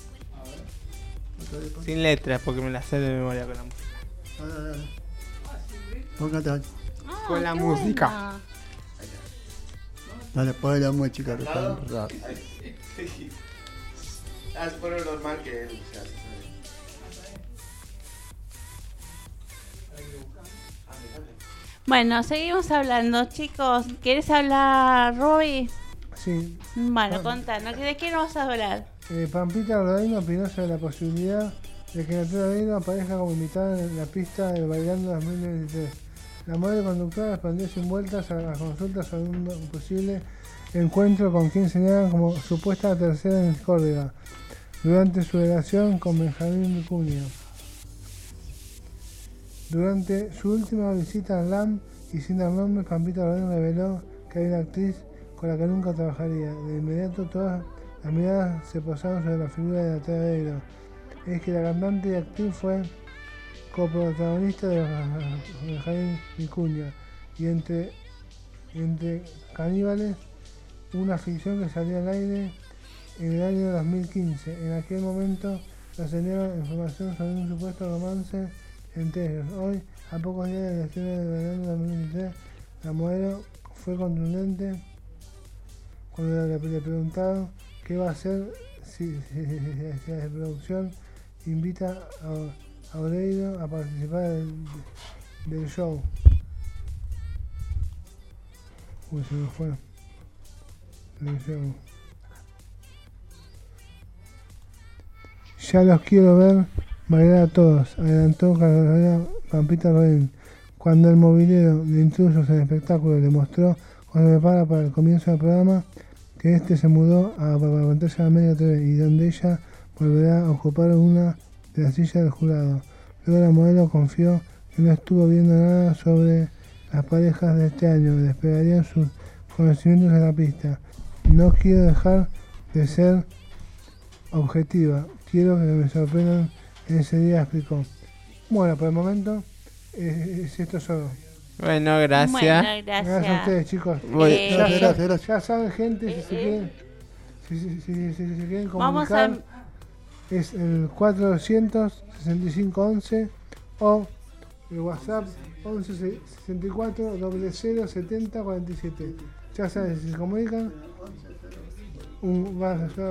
Sin letras, porque me la sé de memoria con la música. Dale, dale, dale. Vamos a cantar. Con la música. Dale, ponle la música. que está ¿Cantado? raro. Ahí. Ah, es por lo normal que él se hace. Bueno, seguimos hablando, chicos. ¿Quieres hablar, Roby? Sí. Bueno, Ah. contanos, ¿de qué nos vas a hablar? Eh, Pampita Rodino opinó sobre la posibilidad de que Natalia Rodino aparezca como invitada en la pista de Bailando dos mil veintitrés. La modelo conductora respondió sin vueltas a las consultas sobre un posible encuentro con quien señalan como supuesta tercera en discordia durante su relación con Benjamín Vicuña. Durante su última visita a L A M y sin dar nombre, Pampita Rodríguez reveló que hay una actriz con la que nunca trabajaría. De inmediato todas las miradas se posaron sobre la figura de Natalia Oreiro. Es que la cantante y actriz fue coprotagonista de Benjamín Vicuña y entre, entre Caníbales, una ficción que salió al aire en el año dos mil quince. En aquel momento trascendieron información sobre un supuesto romance entre ellos. Hoy, a pocos días del estreno de verano dos mil veintitrés, la modelo fue contundente cuando le, le preguntaron qué va a hacer si, si, si, si la producción invita a, a Oreiro a participar del, del show. Uy, se me fue. Del show. Ya los quiero ver bailar a todos, adelantó Carolina Pampita Rodríguez, cuando el movilero de intrusos en el espectáculo le mostró cuando se prepara para el comienzo del programa que este se mudó a la pantalla de América T V y donde ella volverá a ocupar una de las sillas del jurado. Luego la modelo confió que no estuvo viendo nada sobre las parejas de este año, despegarían sus conocimientos en la pista. No quiero dejar de ser objetiva, quiero que me sorprendan en ese día, explicó. Bueno, por el momento eh, es esto solo. Bueno, gracias. Bueno, gracias. Gracias a ustedes, chicos. Voy- Eh, ya, Gracias, ya- gracias, gracias. ya saben, gente, si se quieren, si, si, si, si- si se quieren Vamos comunicar, es el cuatro doscientos sesenta y cinco once o el WhatsApp once sesenta y cuatro cero cero setenta cuarenta y siete. Ya saben, si se comunican, un,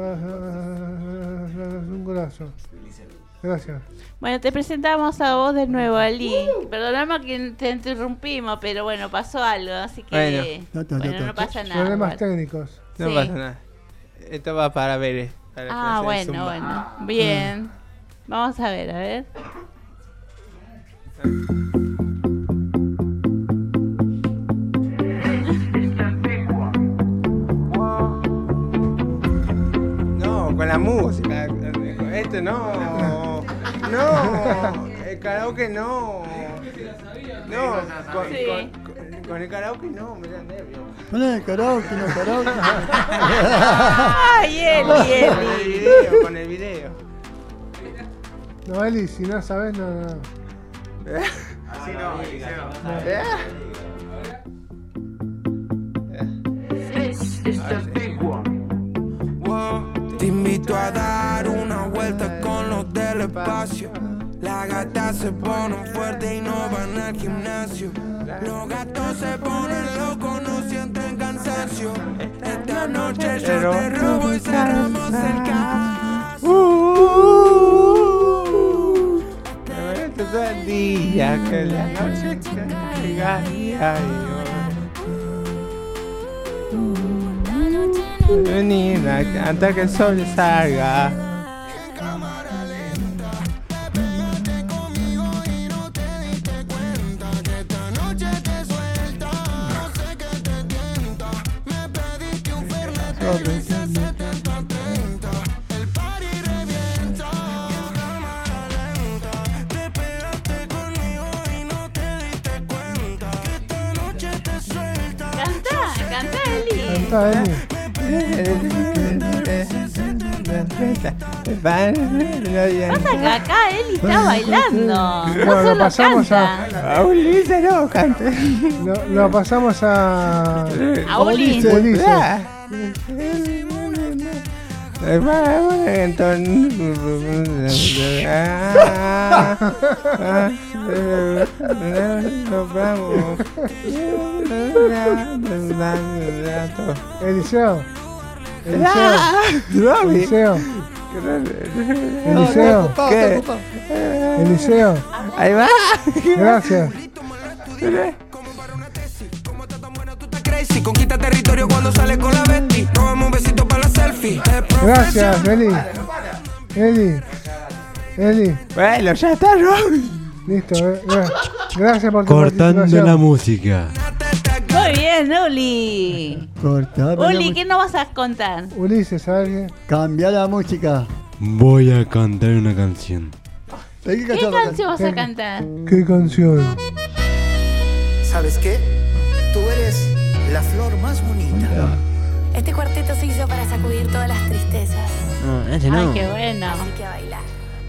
un golazo. Gracias. Bueno, te presentamos a vos de nuevo, Ali. Perdóname que te interrumpimos, pero bueno, pasó algo, así que Bueno. No, no, bueno, no, no pasa nada. Problemas igual. técnicos. No Sí. pasa nada. Esto va para ver. Para la Ah, clase de bueno, Zumba. bueno. Bien. Vamos a ver, a ver. No, con la música. Este no. No. El karaoke no. No. Con, Sí. con- con- con el karaoke no, me da nervios. Poné el karaoke, no karaoke. ¡Ay, Eli, Con el Eli! video, con el video. No, Eli, si no sabes, no, no. Así no, Eliseo. Te invito a dar una vuelta con los del espacio. Las gatas se ponen fuertes y no van al gimnasio. Los gatos se ponen locos, no sienten cansancio. Esta noche yo te robo y cerramos el caso. Me meto todo el día, que la noche llega y venir hasta que el sol salga. Canta, canta, Eli. Cantá, Eli. Pasa que acá Eli está bailando. No Bueno, lo solo pasamos canta. A Ulises no, cante. Lo, lo pasamos a. A Ulises. Ulises. Eliseo. Eliseo. Eliseo. Eliseo. ¿Qué? Eliseo. Ahí va. Gracias. Crazy, conquista territorio cuando sale con la Betty. Robamos un besito para la selfie. Gracias, Eli. Eli. Eli. Bueno, ya está, ¿no? Listo, eh, eh. Gracias por tu Cortando participación. la música. Muy bien, Uli. Cortame la Uli, mu- ¿qué nos vas a contar? Ulises, ¿sabes? Cambia la música. Voy a cantar una canción. Hay que ¿Qué cantar la canción vas a cantar? ¿Qué canción? ¿Sabes qué? Tú eres la flor más bonita. Este cuarteto se hizo para sacudir todas las tristezas. No, ese no. Ay, qué bueno. Así que a bailar.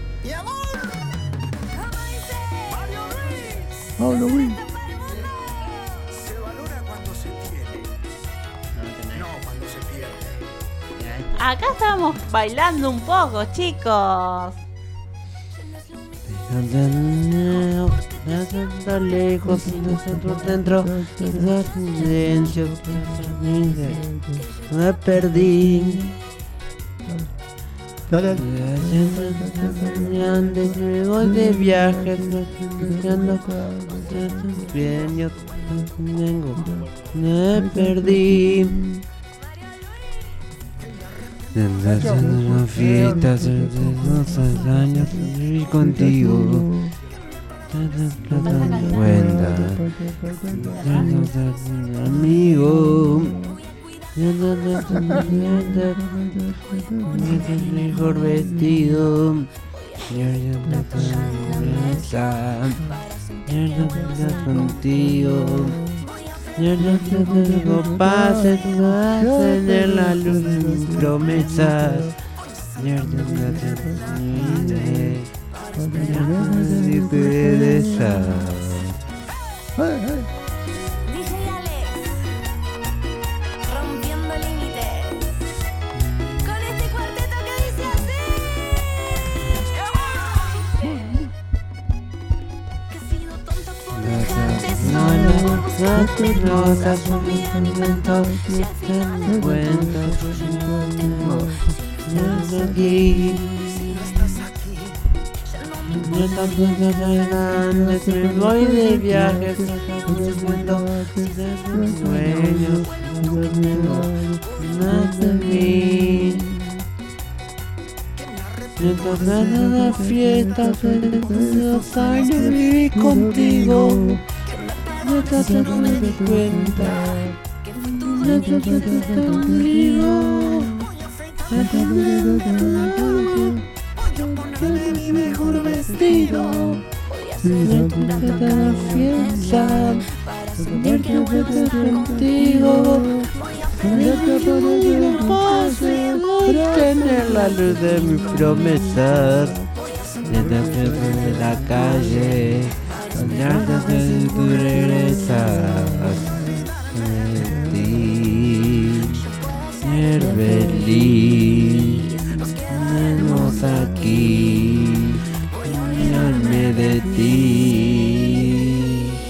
Pablo Will. Se valora cuando se tiene. No cuando se pierde. Acá estamos bailando un poco, chicos. Tan lejos, nosotros dentro, silencio, me perdí. Dale. Antes me voy de viaje, buscando bien, yo vengo, me perdí. En las fiestas de los años viví contigo. Cuenta, amigo. Mejor vestido. Contigo. Tengo paz en la luz de mis promesas. Si te besas. D J Alex, rompiendo límites. Con este cuarteto que dice así. Que he sido tonta por dejarte sola. Rosas, movimientos, me cuento, no aquí. No estás grandes, me voy de viaje, cuento sueños, más de mí. Mientras la fiesta de los años viví contigo. No te das cuenta, no te das conmigo. No te das mi mejor vestido. No te das la fiesta, verte contigo. No te das pase, tener la luz de mis promesas. Mientras de la calle. Antes de tu regresas de ti, Herbelí, venimos aquí, mirarme de ti.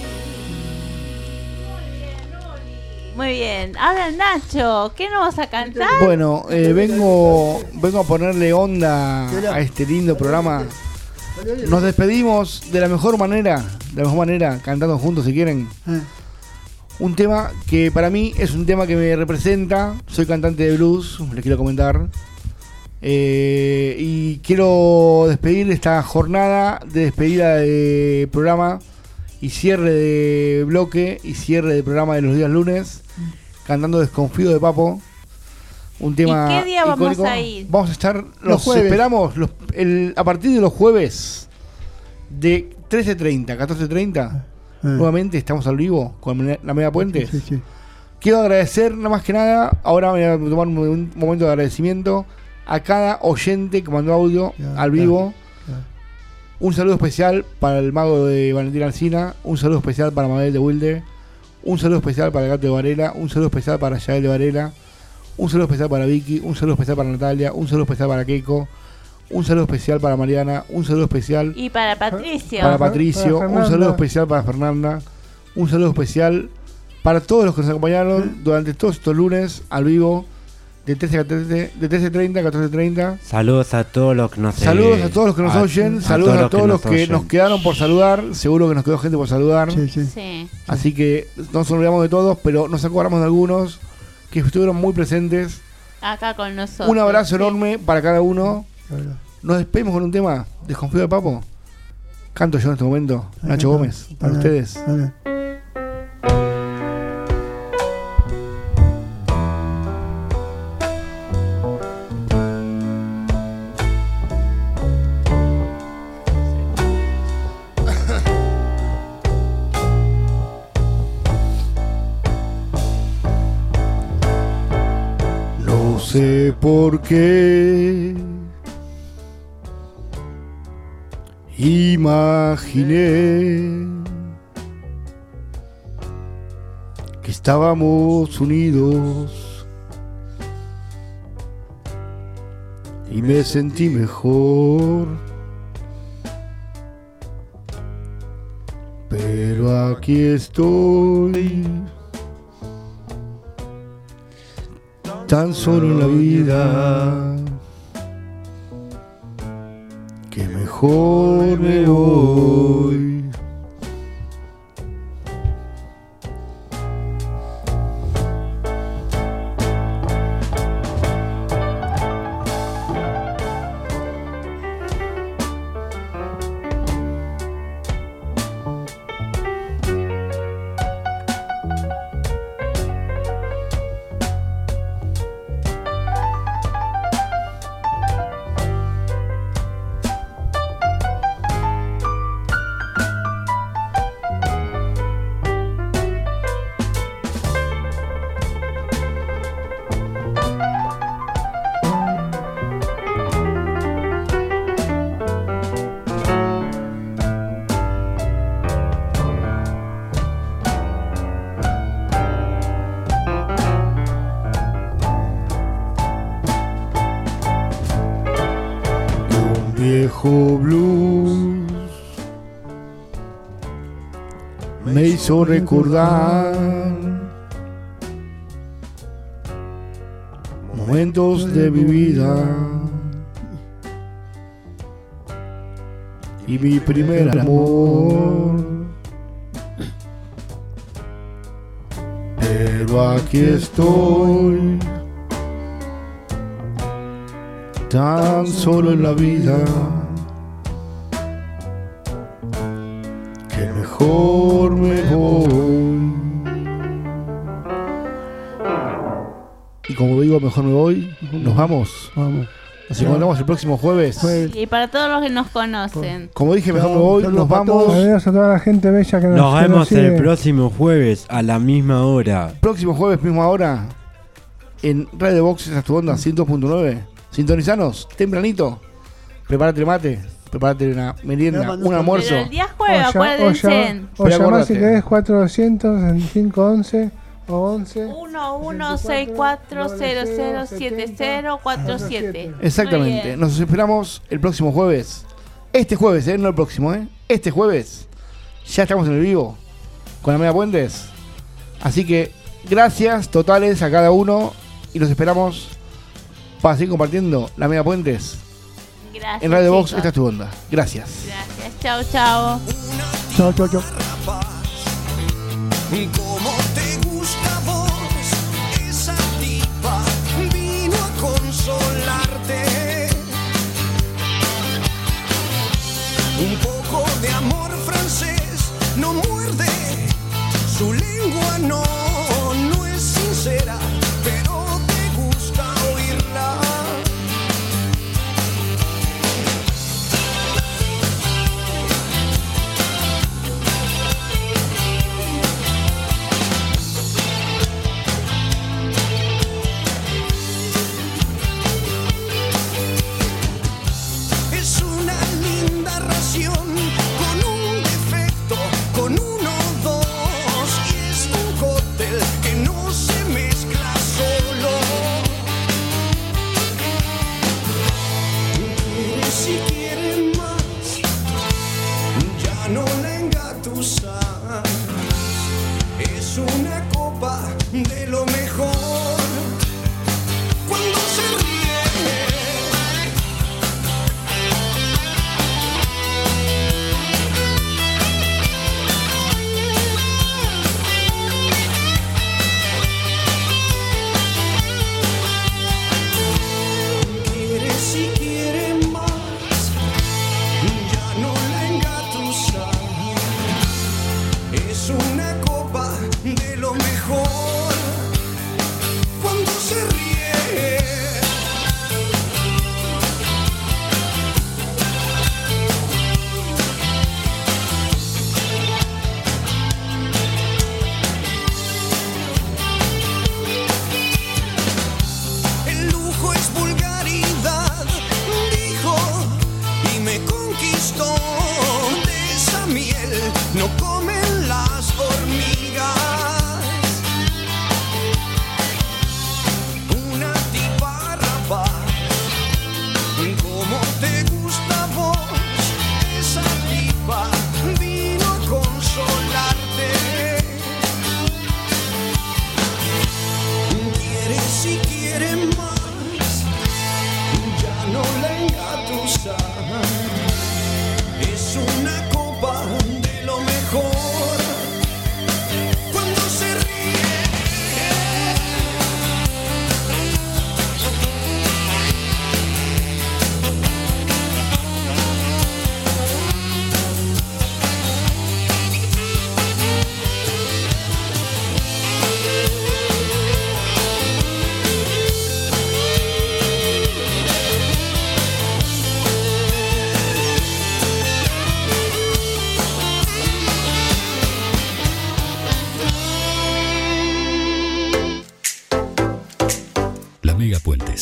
Muy bien. Ahora Nacho, ¿qué nos vas a cantar? Bueno, eh, vengo, vengo a ponerle onda a este lindo programa. Nos despedimos de la mejor manera, de la mejor manera, cantando juntos si quieren. Un tema que para mí es un tema que me representa. Soy cantante de blues, les quiero comentar. Eh, y quiero despedir esta jornada de despedida de programa y cierre de bloque y cierre de programa de los días lunes, cantando Desconfío de Papo. Un tema ¿Y qué día vamos icónico. a ir? Vamos a estar, los, Los jueves. esperamos los, el, a partir de los jueves de trece treinta, catorce treinta. Nuevamente estamos al vivo con la Media Puentes. Sí, sí. Quiero agradecer, nada más que nada, ahora me voy a tomar un, un momento de agradecimiento a cada oyente que mandó audio al vivo. Un saludo especial para el mago de Valentín Alsina, un saludo especial para Mabel de Wilde, un saludo especial para el gato de Varela, un saludo especial para Yael de Varela, un saludo especial para Vicky, un saludo especial para Natalia, un saludo especial para Keiko, un saludo especial para Mariana, un saludo especial Y para Patricio. para Patricio, para un Fernanda. saludo especial para Fernanda, un saludo especial para todos los que nos acompañaron durante todos estos lunes al vivo de trece a trece, de trece treinta a catorce treinta. Saludos a todos los que nos Saludos eh, a todos los que nos a- oyen, saludos a todos los que, oyen. nos quedaron por saludar, seguro que nos quedó gente por saludar. Sí. Así que no nos olvidamos de todos, pero nos acordamos de algunos que estuvieron muy presentes. Acá con nosotros. Un abrazo enorme para cada uno. Nos despedimos con un tema, Desconfío de Papo. Canto yo en este momento, Nacho Gómez, para ustedes. Dale. No sé por qué imaginé que estábamos unidos y me sentí mejor, pero aquí estoy tan solo en la vida que mejor me voy. Viejo blues me hizo recordar momentos de mi vida y mi primer amor, pero aquí estoy tan solo en la vida que mejor me voy. Y como digo, mejor me voy, nos vamos. Vamos. Nos encontramos el próximo jueves. Y para todos los que nos conocen. Como dije, mejor me voy, nos vamos. Adiós a toda la gente bella que nos, Nos que nos vemos sigue. el próximo jueves a la misma hora. Próximo jueves, misma hora, en Radio Box, esa es tu onda, ciento dos punto nueve. Sintonizanos, tempranito. Prepárate el mate, prepárate una merienda, un almuerzo. Pero el día jueves, O lla- acuérdense. O, llama- o Pero llamás acordate. si querés cuatrocientos cinco once o once. uno uno seis cuatro cero cero siete cero cuatro siete. Exactamente, nos esperamos el próximo jueves. Este jueves, eh, no el próximo, eh. Este jueves ya estamos en el vivo con la Media Puentes. Así que gracias totales a cada uno y los esperamos para seguir compartiendo la Media Puentes Gracias. en Radio Box. chicos. Esta es tu onda. Gracias. Gracias. Chao, chao. Chao, chao, chao. ¿Cómo te gusta a vos? Esa tipa vino a consolarte. Un poco de amor francés no muerde, su lengua no, no es sincera, pero te gusta oírla. Es una linda ración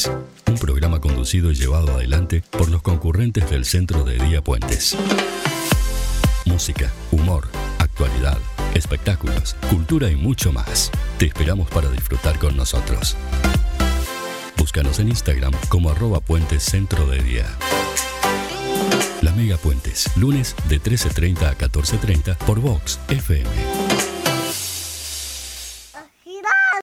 Puentes. Un programa conducido y llevado adelante por los concurrentes del Centro de Día Puentes. Música, humor, actualidad, espectáculos, cultura y mucho más. Te esperamos para disfrutar con nosotros. Búscanos en Instagram como arroba puentes centro de día. La Mega Puentes, lunes de trece treinta a catorce treinta por Vox F M.